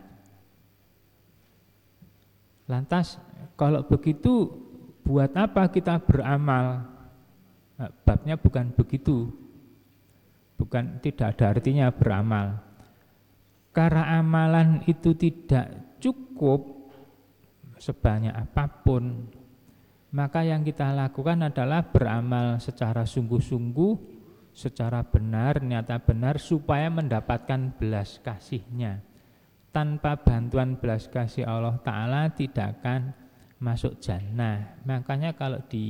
Lantas kalau begitu, buat apa kita beramal? Nah, babnya bukan begitu, bukan, tidak ada artinya beramal. Karena amalan itu tidak cukup sebanyak apapun, maka yang kita lakukan adalah beramal secara sungguh-sungguh, secara benar, nyata benar, supaya mendapatkan belas kasihnya. Tanpa bantuan belas kasih Allah Ta'ala tidak akan masuk jannah. Makanya kalau di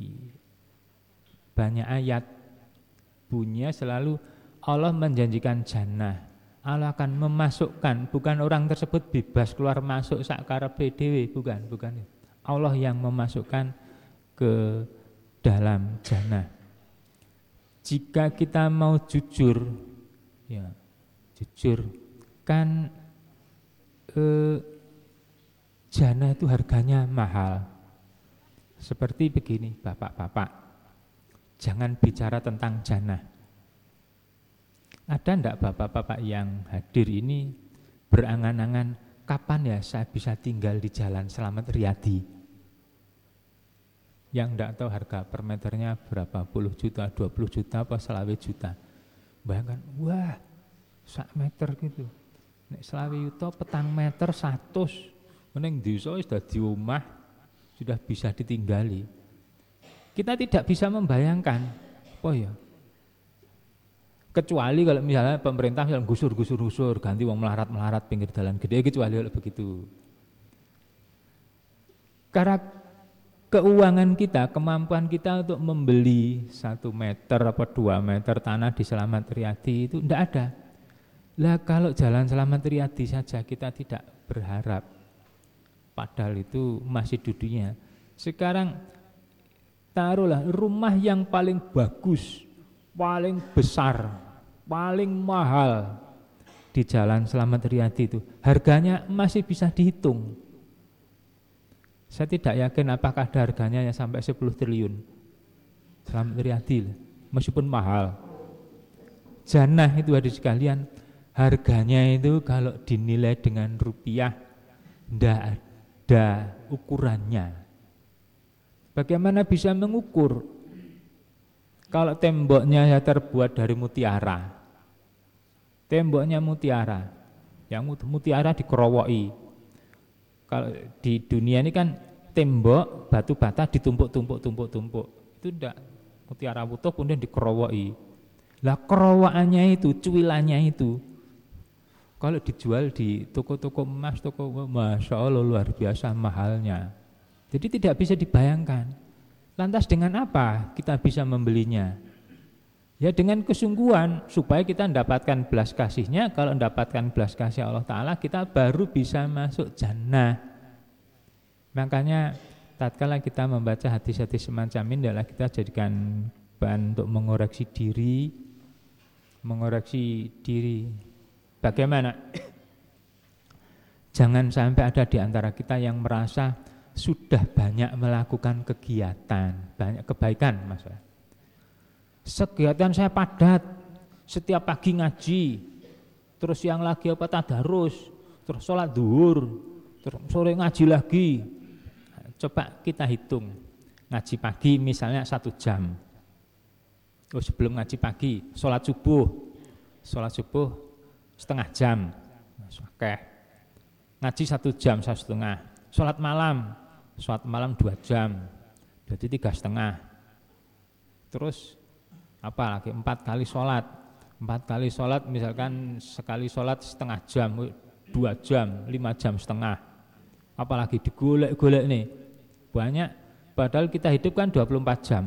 banyak ayat bunyinya selalu Allah menjanjikan jannah, Allah akan memasukkan, bukan orang tersebut bebas keluar masuk sakarepe dhewe, bukan, bukan. Allah yang memasukkan ke dalam jannah. Jika kita mau jujur, ya jujur, kan eh, jannah itu harganya mahal. Seperti begini, bapak-bapak, jangan bicara tentang jannah. Ada enggak bapak-bapak yang hadir ini berangan-angan, kapan ya saya bisa tinggal di Jalan Selamat Riyadi? Yang enggak tahu harga per meternya berapa puluh juta, dua puluh juta, apa selawe juta. Bayangkan, wah sak meter gitu. Nek selawe juta petang meter seratus, meneng desa sudah di rumah, sudah bisa ditinggali. Kita tidak bisa membayangkan, oh ya, kecuali kalau misalnya pemerintah yang gusur-gusur-gusur, ganti uang melarat-melarat pinggir jalan gede, kecuali kalau begitu. Karena keuangan kita, kemampuan kita untuk membeli satu meter apa dua meter tanah di Selamat Riyadi itu tidak ada. Lah kalau Jalan Selamat Riyadi saja kita tidak berharap, padahal itu masih di dunia. Sekarang taruhlah rumah yang paling bagus, paling besar, paling mahal di Jalan Selamat Riyadi itu, harganya masih bisa dihitung. Saya tidak yakin apakah ada harganya yang sampai sepuluh triliun. Selamat Riyadi, meskipun mahal. Jannah itu hadirin sekalian, harganya itu kalau dinilai dengan rupiah tidak ada ukurannya. Bagaimana bisa mengukur? Kalau temboknya ya terbuat dari mutiara, temboknya mutiara, yang mutiara dikerowoki. Kalau di dunia ini kan tembok batu bata ditumpuk-tumpuk-tumpuk-tumpuk, itu tidak mutiara utuh kemudian dikerowoki. Lah kerowokannya itu, cuilannya itu, Kalau dijual di toko-toko emas, toko Masya Allah luar biasa mahalnya. Jadi tidak bisa dibayangkan. Lantas dengan apa kita bisa membelinya? Ya dengan kesungguhan supaya kita mendapatkan belas kasihnya. Kalau mendapatkan belas kasih Allah Ta'ala, kita baru bisa masuk jannah. Makanya tatkala kita membaca hadis-hadis semacam ini adalah kita jadikan bahan untuk mengoreksi diri. Mengoreksi diri bagaimana? Jangan sampai ada di antara kita yang merasa sudah banyak melakukan kegiatan, banyak kebaikan maksudnya. Kegiatan saya padat, setiap pagi ngaji, terus yang lagi apa tadarus, terus sholat duhur, terus sore ngaji lagi. Coba kita hitung, ngaji pagi misalnya satu jam. Oh, sebelum ngaji pagi, sholat subuh, sholat subuh setengah jam, oke. Ngaji satu jam satu setengah, sholat malam, sholat malam dua jam, jadi tiga setengah. Terus apa lagi empat kali sholat, empat kali sholat misalkan sekali sholat setengah jam, dua jam, lima jam setengah. Apalagi digolek-golek nih banyak, padahal kita hidup kan dua puluh empat jam.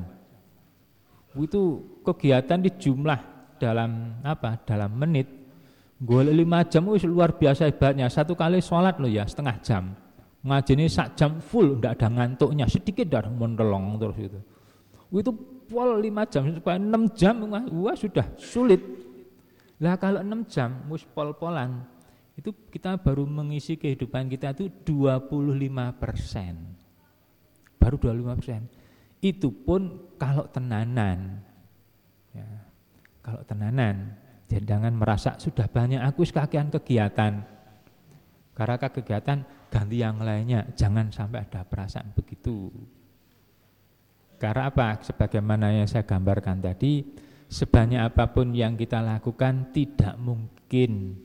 Itu kegiatan di jumlah dalam apa? Dalam menit. Golek lima jam itu luar biasa hebatnya. Satu kali sholat loh ya setengah jam. Ngaji ini sak jam full, tidak ada ngantuknya, sedikit dah mendelong terus itu. Itu pol lima jam, supaya enam jam, wah sudah sulit. Lah kalau enam jam, mus pol-polan, itu kita baru mengisi kehidupan kita itu dua puluh lima persen. Baru dua puluh lima persen. Itu pun kalau tenanan. Ya, kalau tenanan, jangan merasa sudah banyak aku sekakian kegiatan. Karena kegiatan ganti yang lainnya, jangan sampai ada perasaan begitu. Karena apa? Sebagaimana yang saya gambarkan tadi, sebanyak apapun yang kita lakukan tidak mungkin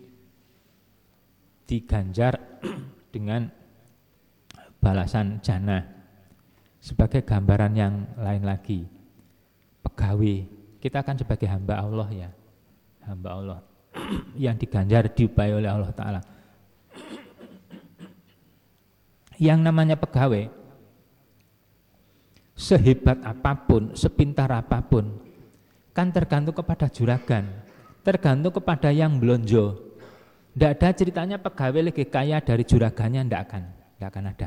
diganjar dengan balasan jannah. Sebagai gambaran yang lain lagi, pegawai, kita kan sebagai hamba Allah ya, hamba Allah yang diganjar diupayakan oleh Allah Ta'ala. Yang namanya pegawai, sehebat apapun, sepintar apapun, kan tergantung kepada juragan, tergantung kepada yang belonjo. Tidak ada ceritanya pegawai lebih kaya dari juragannya, tidak akan, tidak akan ada.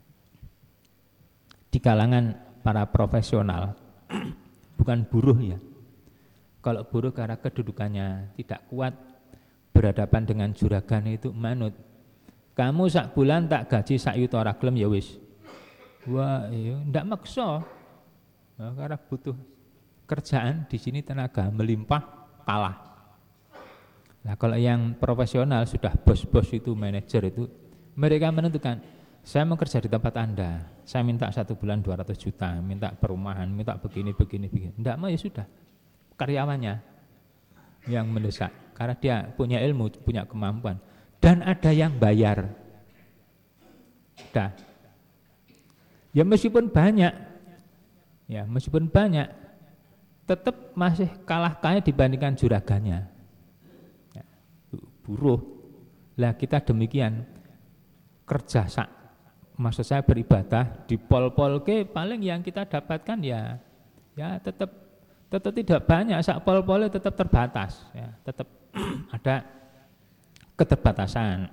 Di kalangan para profesional, bukan buruh ya. Kalau buruh karena kedudukannya tidak kuat, berhadapan dengan juragan itu manut. Kamu sak bulan tak gaji sak yuta ora gelem ya wis. Wah, iya, ndak maksa. Nah, karena butuh kerjaan di sini tenaga melimpah kalah. Nah, kalau yang profesional sudah bos-bos itu, manajer itu, mereka menentukan, saya mau kerja di tempat Anda, saya minta satu bulan dua ratus juta, minta perumahan, minta begini, begini, begini. Ndak mau ya sudah, karyawannya yang mendesak, karena dia punya ilmu, punya kemampuan. Dan ada yang bayar. Dah. Ya meskipun banyak, ya meskipun banyak, tetap masih kalah kaya dibandingkan juragannya. Ya, buruh. Lah kita demikian kerja sak, maksud saya beribadah di pol-pol ke paling yang kita dapatkan ya, ya tetap tetap tidak banyak, sak pol-polnya tetap terbatas, ya tetap ada keterbatasan.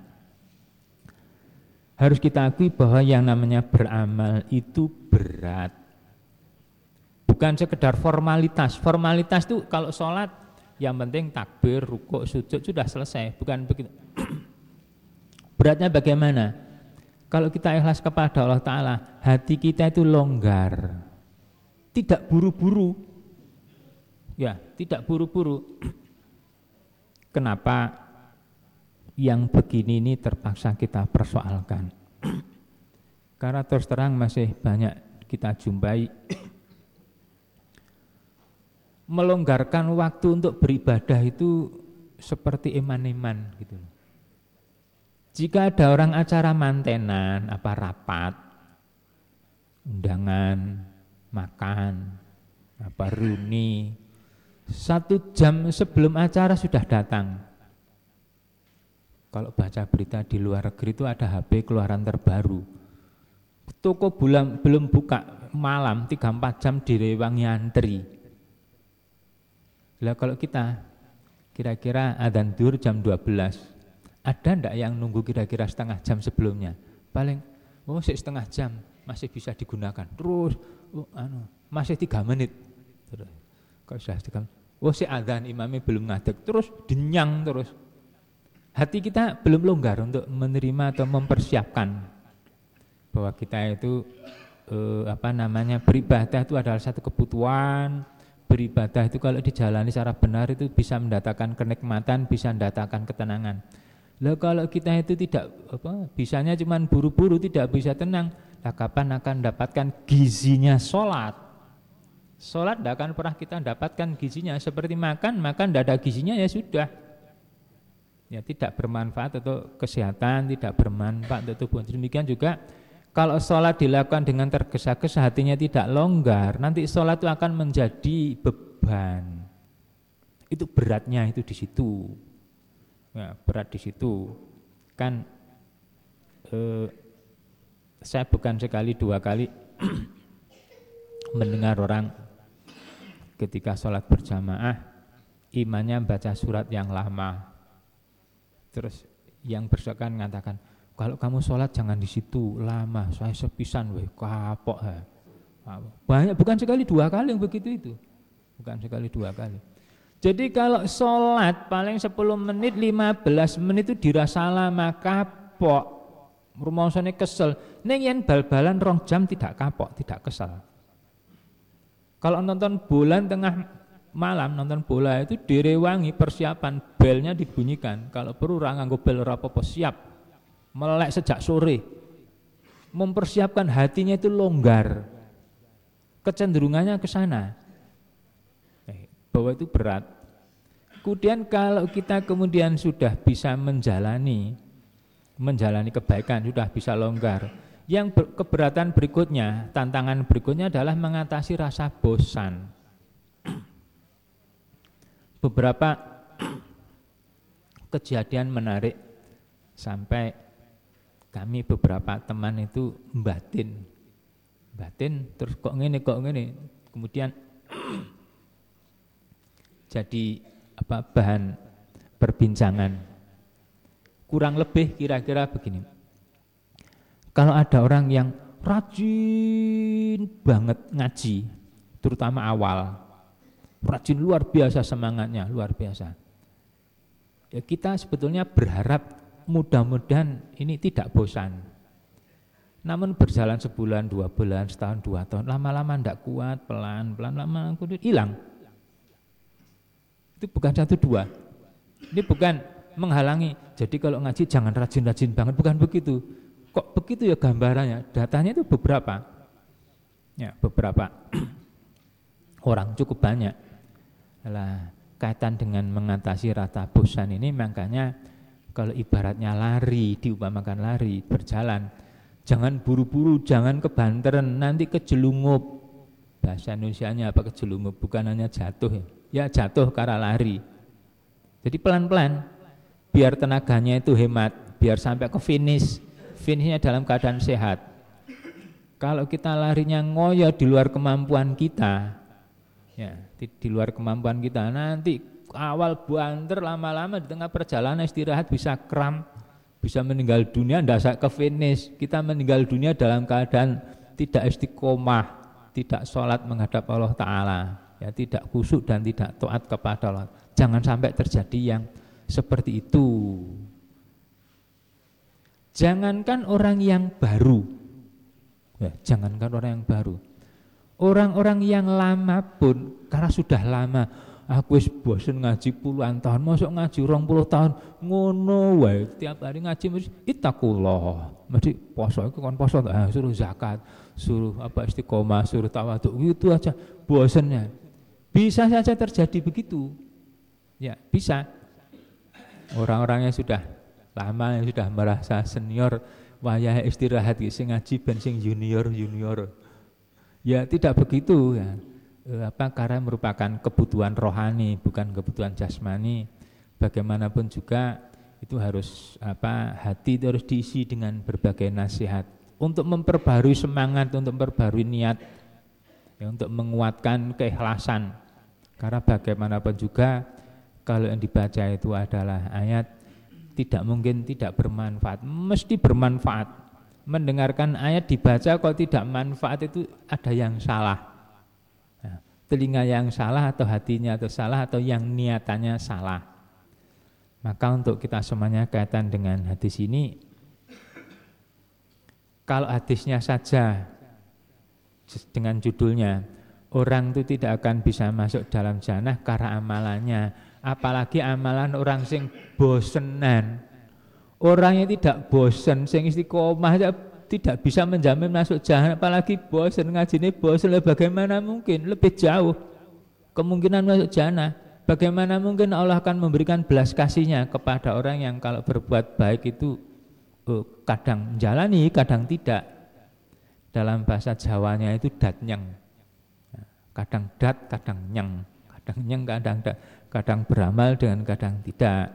Harus kita akui bahwa yang namanya beramal itu berat. Bukan sekedar formalitas. Formalitas itu kalau sholat yang penting takbir, rukuk, sujud sudah selesai. Bukan begitu. Beratnya bagaimana? Kalau kita ikhlas kepada Allah Ta'ala, hati kita itu longgar. Tidak buru-buru. Ya, tidak buru-buru. Kenapa? Yang begini ini terpaksa kita persoalkan. Karena terus terang masih banyak kita jumpai melonggarkan waktu untuk beribadah itu seperti eman-eman gitu. Jika ada orang acara mantenan, apa rapat, undangan, makan, apa reuni, satu jam sebelum acara sudah datang. Kalau baca berita di luar negeri itu ada H P keluaran terbaru. Toko bulan belum buka malam tiga empat jam direwangi antri. Lah kalau kita kira-kira adzan zuhur jam dua belas, ada ndak yang nunggu kira-kira setengah jam sebelumnya? Paling oh setengah jam masih bisa digunakan. Terus oh, anu, masih tiga menit. Terus kalau sudah tiga menit, oh si adzan imamnya belum ngadeg, terus denyang terus. Hati kita belum longgar untuk menerima atau mempersiapkan bahwa kita itu eh, apa namanya beribadah itu adalah satu kebutuhan. Beribadah itu kalau dijalani secara benar itu bisa mendatangkan kenikmatan, bisa mendatangkan ketenangan. Lah kalau kita itu tidak apa bisanya cuma buru-buru, tidak bisa tenang, lah kapan akan mendapatkan gizinya sholat? Sholat tidak akan pernah kita dapatkan gizinya. Seperti makan, makan tidak ada gizinya ya sudah. Ya tidak bermanfaat untuk kesehatan, tidak bermanfaat untuk tubuh. Demikian juga kalau sholat dilakukan dengan tergesa-gesa, hatinya tidak longgar, nanti sholat itu akan menjadi beban. Itu beratnya itu di situ. Ya, berat di situ. Kan eh, saya bukan sekali dua kali mendengar orang ketika sholat berjamaah imannya baca surat yang lama. Terus yang bersakan mengatakan, kalau kamu sholat jangan di situ lama, saya sepisan weh kapok ha. Banyak, bukan sekali dua kali yang begitu itu, bukan sekali dua kali. Jadi kalau sholat paling sepuluh menit, lima belas menit itu dirasa lama, kapok, rumusane kesel. Neng yen bal-balan rong jam tidak kapok, tidak kesel. Kalau nonton bola tengah malam, nonton bola itu direwangi persiapan, belnya dibunyikan. Kalau perlu ra nganggo bel ora apa-apa, siap. Melek sejak sore. Mempersiapkan hatinya itu longgar. Kecenderungannya ke sana. Bahwa itu berat. Kemudian kalau kita kemudian sudah bisa menjalani menjalani kebaikan, sudah bisa longgar. Yang ber, keberatan berikutnya, tantangan berikutnya adalah mengatasi rasa bosan. Beberapa kejadian menarik sampai kami beberapa teman itu batin, batin terus kok ngene kok ngene, kemudian jadi apa bahan perbincangan. Kurang lebih kira-kira begini. Kalau ada orang yang rajin banget ngaji, terutama awal, rajin luar biasa semangatnya, luar biasa. Ya kita sebetulnya berharap mudah-mudahan ini tidak bosan. Namun berjalan sebulan, dua bulan, setahun, dua tahun, lama-lama tidak kuat, pelan-pelan, lama kemudian hilang. Itu bukan satu dua. Ini bukan menghalangi. Jadi kalau ngaji jangan rajin-rajin banget, bukan begitu. Kok begitu ya gambarannya? Datanya itu beberapa. Ya, beberapa orang cukup banyak. Lah, kaitan dengan mengatasi rasa bosan ini makanya kalau ibaratnya lari, diumpamakan lari, berjalan, jangan buru-buru, jangan kebanteran, nanti kejelungup. Bahasa Indonesianya apa kejelungup? Bukan hanya jatuh ya. Ya jatuh karena lari. Jadi pelan-pelan, biar tenaganya itu hemat, biar sampai ke finish. Finishnya dalam keadaan sehat. Kalau kita larinya ngoyo di luar kemampuan kita, ya di, di luar kemampuan kita, nanti awal banter lama-lama di tengah perjalanan istirahat bisa kram, bisa meninggal dunia, tidak ke finish. Kita meninggal dunia dalam keadaan tidak istiqomah, tidak sholat menghadap Allah Ta'ala, ya tidak khusyuk dan tidak taat kepada Allah. Jangan sampai terjadi yang seperti itu. Jangankan orang yang baru, ya, jangankan orang yang baru, orang-orang yang lama pun karena sudah lama, aku wis bosen ngaji puluhan tahun, masuk ngaji rong puluh tahun, ngono wae, tiap hari ngaji mesti ittaqullah, mesti poso iku kon poso, ah, suruh zakat, suruh apa istiqomah, suruh tawadhu, itu aja bosennya. Bisa saja terjadi begitu, ya bisa. Orang-orang yang sudah lama, yang sudah merasa senior, wayah istirahat sing ngaji ben sing junior-junior. Ya tidak begitu ya. E, apa karena merupakan kebutuhan rohani, bukan kebutuhan jasmani. Bagaimanapun juga itu harus apa hati itu harus diisi dengan berbagai nasihat untuk memperbarui semangat, untuk memperbarui niat, ya, untuk menguatkan keikhlasan. Karena bagaimanapun juga kalau yang dibaca itu adalah ayat, tidak mungkin tidak bermanfaat, mesti bermanfaat. Mendengarkan ayat dibaca kalau tidak manfaat itu ada yang salah. Nah, telinga yang salah atau hatinya atau salah atau yang niatannya salah. Maka untuk kita semuanya kaitan dengan hadis ini, kalau hadisnya saja dengan judulnya orang itu tidak akan bisa masuk dalam jannah karena amalannya, apalagi amalan orang sing bosenan. Orang yang tidak bosen, sing istiqomah aja tidak bisa menjamin masuk jannah, apalagi bosen ngajine bosen, bagaimana mungkin lebih jauh kemungkinan masuk jannah. Bagaimana mungkin Allah akan memberikan belas kasihnya kepada orang yang kalau berbuat baik itu oh, kadang menjalani, kadang tidak. Dalam bahasa Jawanya itu datnyeng. Kadang dat, kadang nyeng. Kadang nyeng, kadang dat. Kadang beramal dengan kadang tidak.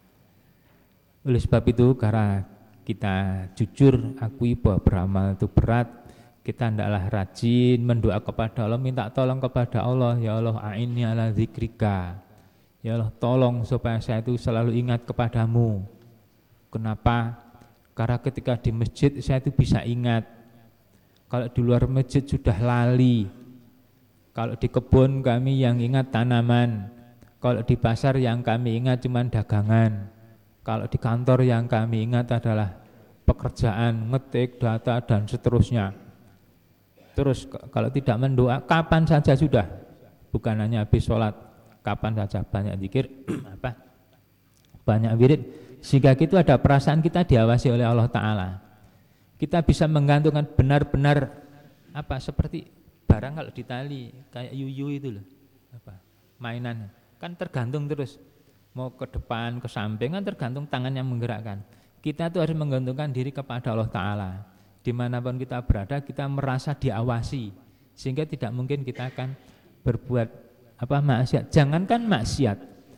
Oleh sebab itu karena kita jujur akui bahwa beramal itu berat, kita hendaklah rajin mendoa kepada Allah, minta tolong kepada Allah. Ya Allah, a'inni ala zikrika. Ya Allah, tolong supaya saya itu selalu ingat kepadamu. Kenapa? Karena ketika di masjid saya itu bisa ingat. Kalau di luar masjid sudah lali. Kalau di kebun kami yang ingat tanaman. Kalau di pasar yang kami ingat cuma dagangan. Kalau di kantor yang kami ingat adalah pekerjaan, ngetik, data, dan seterusnya. Terus kalau tidak mendoa, kapan saja sudah, bukan hanya habis sholat, kapan saja banyak zikir, apa, banyak wirid, sehingga itu ada perasaan kita diawasi oleh Allah Ta'ala. Kita bisa menggantungkan benar-benar apa seperti barang kalau ditali kayak yuyu itu loh, apa mainan, kan tergantung terus mau ke depan ke samping kan tergantung tangan yang menggerakkan. Kita tuh harus menggantungkan diri kepada Allah Ta'ala. Dimanapun kita berada kita merasa diawasi sehingga tidak mungkin kita akan berbuat apa maksiat. Jangankan maksiat,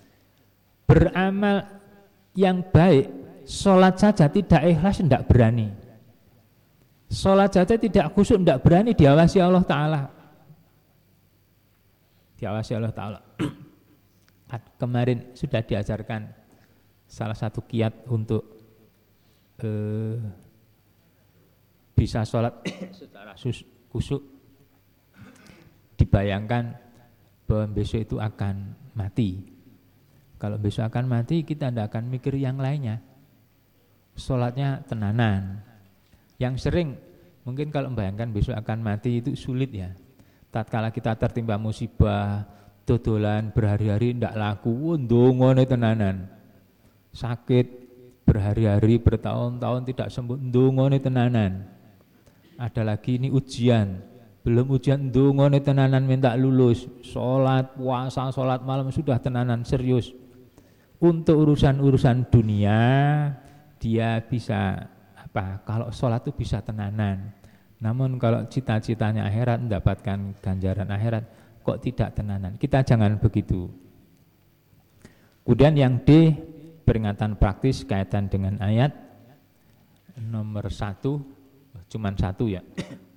beramal yang baik, sholat saja tidak ikhlas tidak berani, sholat saja tidak khusyuk tidak berani, diawasi Allah Ta'ala, diawasi Allah Ta'ala. Kemarin sudah diajarkan salah satu kiat untuk eh, bisa sholat secara khusyuk. Dibayangkan bahwa besok itu akan mati. Kalau besok akan mati kita tidak akan mikir yang lainnya. Sholatnya tenanan. Yang sering mungkin kalau membayangkan besok akan mati itu sulit ya. Tatkala kita tertimpa musibah, dodolan berhari-hari tidak laku, ndongone tenanan. Sakit berhari-hari bertahun-tahun tidak sembuh, ndongone tenanan. Ada lagi ini ujian, belum ujian ndongone tenanan minta lulus, sholat, puasa, sholat malam sudah tenanan serius. Untuk urusan-urusan dunia dia bisa apa? Kalau sholat itu bisa tenanan. Namun kalau cita-citanya akhirat mendapatkan ganjaran akhirat kok tidak tenanan. Kita jangan begitu. Kemudian yang D, peringatan praktis kaitan dengan ayat nomor satu. Cuman satu ya.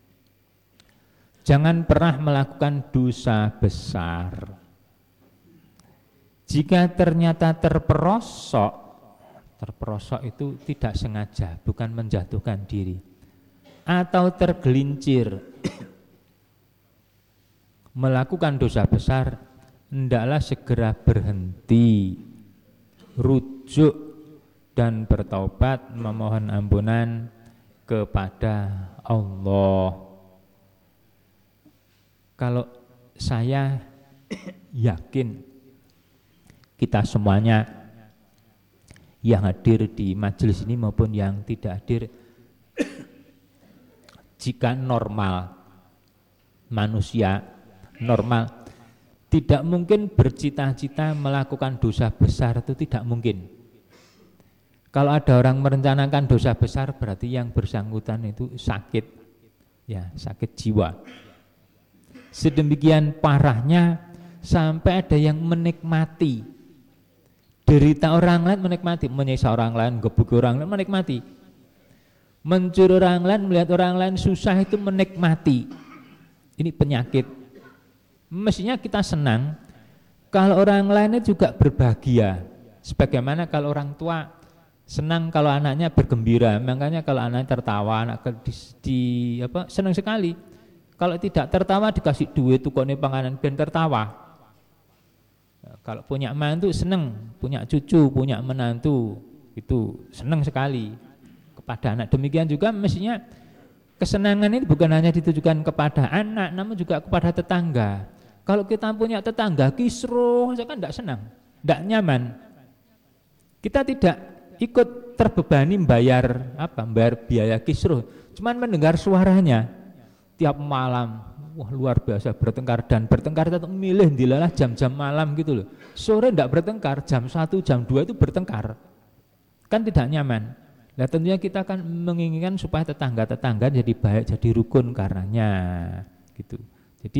Jangan pernah melakukan dosa besar. Jika ternyata terperosok, terperosok itu tidak sengaja, bukan menjatuhkan diri, atau tergelincir melakukan dosa besar, hendaklah segera berhenti, rujuk dan bertaubat memohon ampunan kepada Allah. Kalau saya yakin kita semuanya yang hadir di majelis ini maupun yang tidak hadir, jika normal, manusia normal tidak mungkin bercita-cita melakukan dosa besar, itu tidak mungkin. Kalau ada orang merencanakan dosa besar berarti yang bersangkutan itu sakit, ya sakit jiwa. Sedemikian parahnya sampai ada yang menikmati Derita orang lain menikmati, menyiksa orang lain, gebuk orang lain menikmati. Mencuri orang lain, melihat orang lain susah itu menikmati. Ini penyakit. Mestinya kita senang kalau orang lainnya juga berbahagia. Sebagaimana kalau orang tua senang kalau anaknya bergembira, makanya kalau anaknya tertawa, anak di, di apa senang sekali. Kalau tidak tertawa dikasih duit tukone panganan ben tertawa. Kalau punya mantu senang, punya cucu, punya menantu itu senang sekali kepada anak. Demikian juga mestinya kesenangan ini bukan hanya ditujukan kepada anak, namun juga kepada tetangga. Kalau kita punya tetangga kisruh, saya kan tidak senang, tidak nyaman. Kita tidak ikut terbebani membayar apa, membayar biaya kisruh, cuman mendengar suaranya tiap malam. Wah luar biasa bertengkar dan bertengkar tetap milih dilalah jam-jam malam gitu loh. Sore enggak bertengkar, jam satu, jam dua itu bertengkar. Kan tidak nyaman. Nah tentunya kita akan menginginkan supaya tetangga-tetangga jadi baik, jadi rukun karenanya gitu. Jadi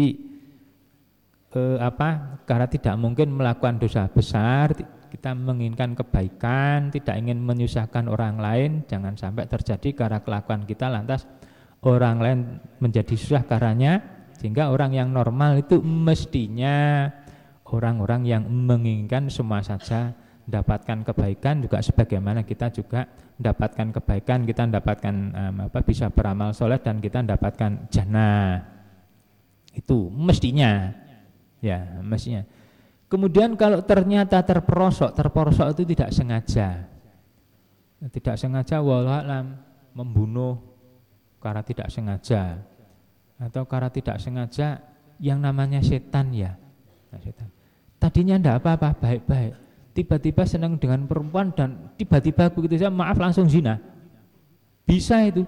eh, apa? Karena tidak mungkin melakukan dosa besar, kita menginginkan kebaikan, tidak ingin menyusahkan orang lain, jangan sampai terjadi karena kelakuan kita lantas orang lain menjadi susah karenanya. Sehingga orang yang normal itu mestinya orang-orang yang menginginkan semua saja mendapatkan kebaikan, juga sebagaimana kita juga mendapatkan kebaikan, kita mendapatkan um, apa bisa beramal soleh dan kita mendapatkan jannah. Itu mestinya, ya mestinya. Kemudian kalau ternyata terperosok, terperosok itu tidak sengaja, tidak sengaja wallahu a'lam membunuh karena tidak sengaja. Atau karena tidak sengaja yang namanya setan ya, nah, setan. Tadinya enggak apa-apa, baik-baik, tiba-tiba senang dengan perempuan dan tiba-tiba begitu saja maaf langsung zina, bisa itu,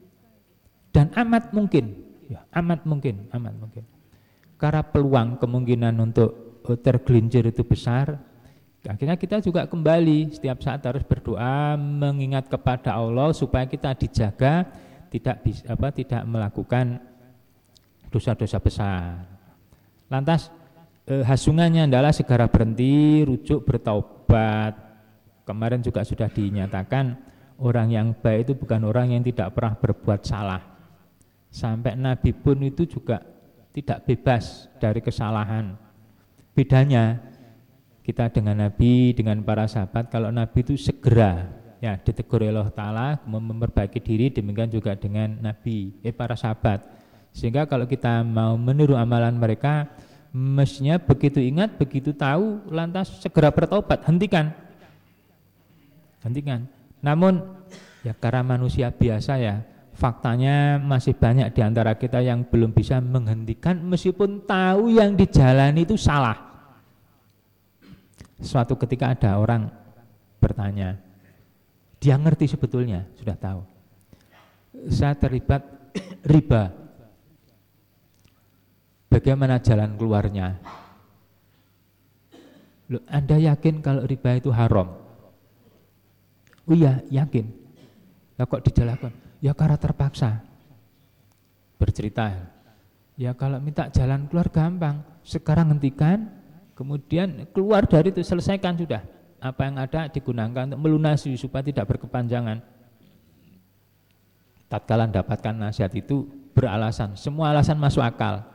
dan amat mungkin, ya, amat mungkin, amat mungkin. Karena peluang kemungkinan untuk tergelincir itu besar, akhirnya kita juga kembali setiap saat harus berdoa mengingat kepada Allah supaya kita dijaga tidak bisa apa tidak melakukan dosa-dosa besar. Lantas eh, hasungannya adalah segera berhenti, rujuk, bertaubat. Kemarin juga sudah dinyatakan orang yang baik itu bukan orang yang tidak pernah berbuat salah. Sampai Nabi pun itu juga tidak bebas dari kesalahan. Bedanya kita dengan Nabi, dengan para sahabat, kalau Nabi itu segera ya ditegur oleh Allah Ta'ala memperbaiki diri, demikian juga dengan Nabi, eh para sahabat. Sehingga kalau kita mau meniru amalan mereka, mestinya begitu ingat, begitu tahu, lantas segera bertobat, hentikan. Hentikan. Namun ya karena manusia biasa ya, faktanya masih banyak di antara kita yang belum bisa menghentikan meskipun tahu yang dijalani itu salah. Suatu ketika ada orang bertanya, dia ngerti sebetulnya, sudah tahu, saya terlibat riba. Bagaimana jalan keluarnya? Loh, Anda yakin kalau riba itu haram? Oh iya, yakin. Lah kok dijalankan? Ya karena terpaksa. Bercerita. Ya kalau minta jalan keluar gampang. Sekarang hentikan, kemudian keluar dari itu, selesaikan sudah. Apa yang ada digunakan untuk melunasi supaya tidak berkepanjangan. Tatkala dapatkan nasihat itu beralasan, semua alasan masuk akal.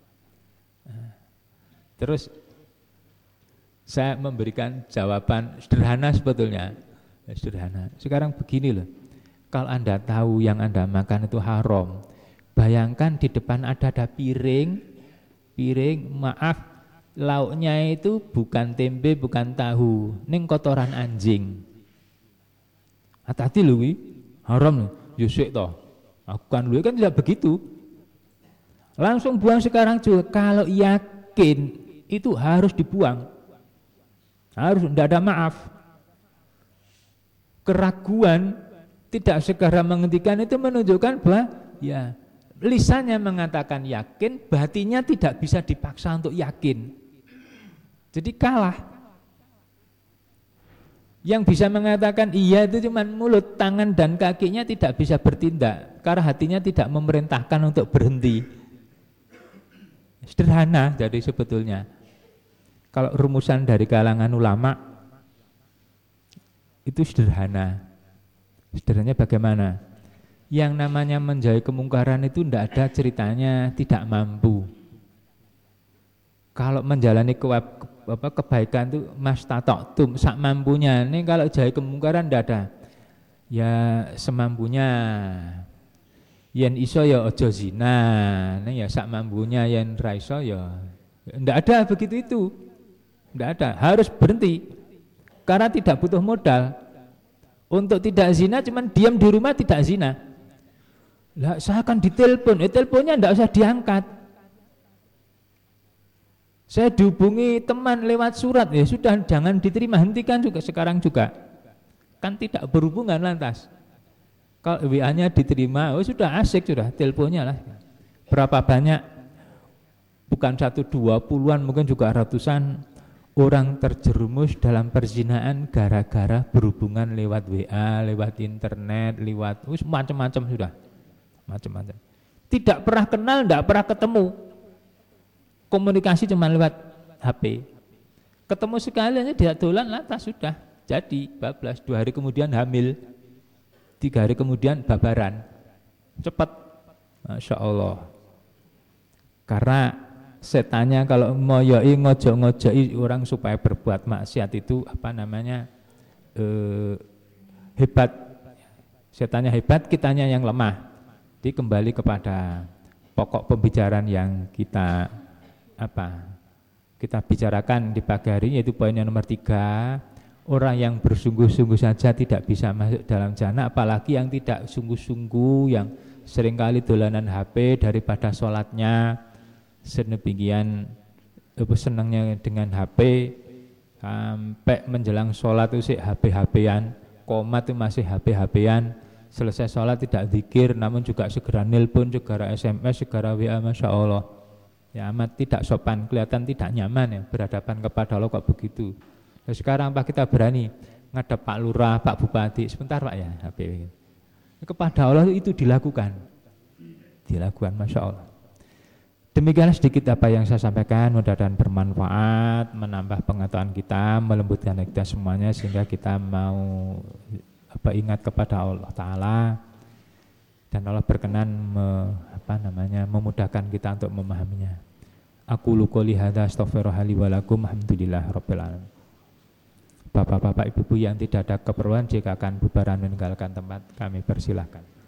Terus saya memberikan jawaban sederhana sebetulnya, sederhana. Sekarang begini loh, kalau Anda tahu yang Anda makan itu haram, bayangkan di depan ada ada piring, piring, maaf, lauknya itu bukan tempe, bukan tahu, ning kotoran anjing. Hati-hati loh, haram loh, yusik toh, aku kan loh, kan tidak begitu. Langsung buang sekarang juga, kalau yakin itu harus dibuang, harus tidak ada maaf. Keraguan tidak segera menghentikan itu menunjukkan bahwa ya lisannya mengatakan yakin, batinnya tidak bisa dipaksa untuk yakin. Jadi kalah. Yang bisa mengatakan iya itu cuma mulut, tangan dan kakinya tidak bisa bertindak karena hatinya tidak memerintahkan untuk berhenti. Sederhana jadi sebetulnya. Kalau rumusan dari kalangan ulama, itu sederhana. Sederhananya bagaimana? Yang namanya menjauhi kemungkaran itu tidak ada ceritanya tidak mampu. Kalau menjalani ke, apa, kebaikan itu mastata'tum, sak mampunya. Ini kalau jauhi kemungkaran tidak ada. Ya semampunya. Yen iso ya ojo zina. Ini ya sak mampunya, yen ra iso ya tidak ada begitu itu. Tidak ada, harus berhenti. Karena tidak butuh modal. Untuk tidak zina cuman diam di rumah tidak zina. Lah saya akan ditelepon, eh teleponnya tidak usah diangkat. Saya dihubungi teman lewat surat, ya sudah jangan diterima, hentikan juga sekarang juga. Kan tidak berhubungan lantas. Kalau W A-nya diterima, oh sudah asik sudah, teleponnya lah. Berapa banyak? Bukan satu dua puluhan, mungkin juga ratusan orang terjerumus dalam perzinahan gara-gara berhubungan lewat W A, lewat internet, lewat macam-macam sudah. Macam-macam. Tidak pernah kenal, tidak pernah ketemu. Komunikasi cuma lewat H P. Ketemu sekali aja dia dolan lantas sudah jadi bablas. Dua hari kemudian hamil. Tiga hari kemudian babaran. Cepat. Masya Allah. Karena setannya kalau ngoyoi ngojok-ngojoki orang supaya berbuat maksiat itu apa namanya eh, hebat. Setannya hebat, kitanya yang lemah. Jadi kembali kepada pokok pembicaraan yang kita apa kita bicarakan di pagi hari, yaitu poin yang nomor tiga. Orang yang bersungguh-sungguh saja tidak bisa masuk dalam jannah, apalagi yang tidak sungguh-sungguh, yang seringkali dolanan H P daripada sholatnya. Sedemikian senangnya dengan H P sampai menjelang sholat itu sih H P-H P-an, komat itu masih H P-H P-an, selesai sholat tidak zikir, namun juga segera nelpon, segera S M S, segera W A. Masya Allah, ya amat tidak sopan, kelihatan tidak nyaman ya berhadapan kepada Allah kok begitu. Nah, sekarang Pak kita berani ngadep Pak Lurah, Pak Bupati, sebentar Pak ya H P kepada Allah itu dilakukan, dilakukan. Masya Allah. Demikianlah sedikit apa yang saya sampaikan, mudah-mudahan bermanfaat, menambah pengetahuan kita, melembutkan kita semuanya sehingga kita mau apa ingat kepada Allah Ta'ala dan Allah berkenan me, apa namanya memudahkan kita untuk memahaminya. Aku qouli hadza astaghfirullah li wa lakum, alhamdulillah rabbil alamin. Bapak-bapak, ibu-ibu yang tidak ada keperluan jika akan bubaran meninggalkan tempat, kami persilahkan.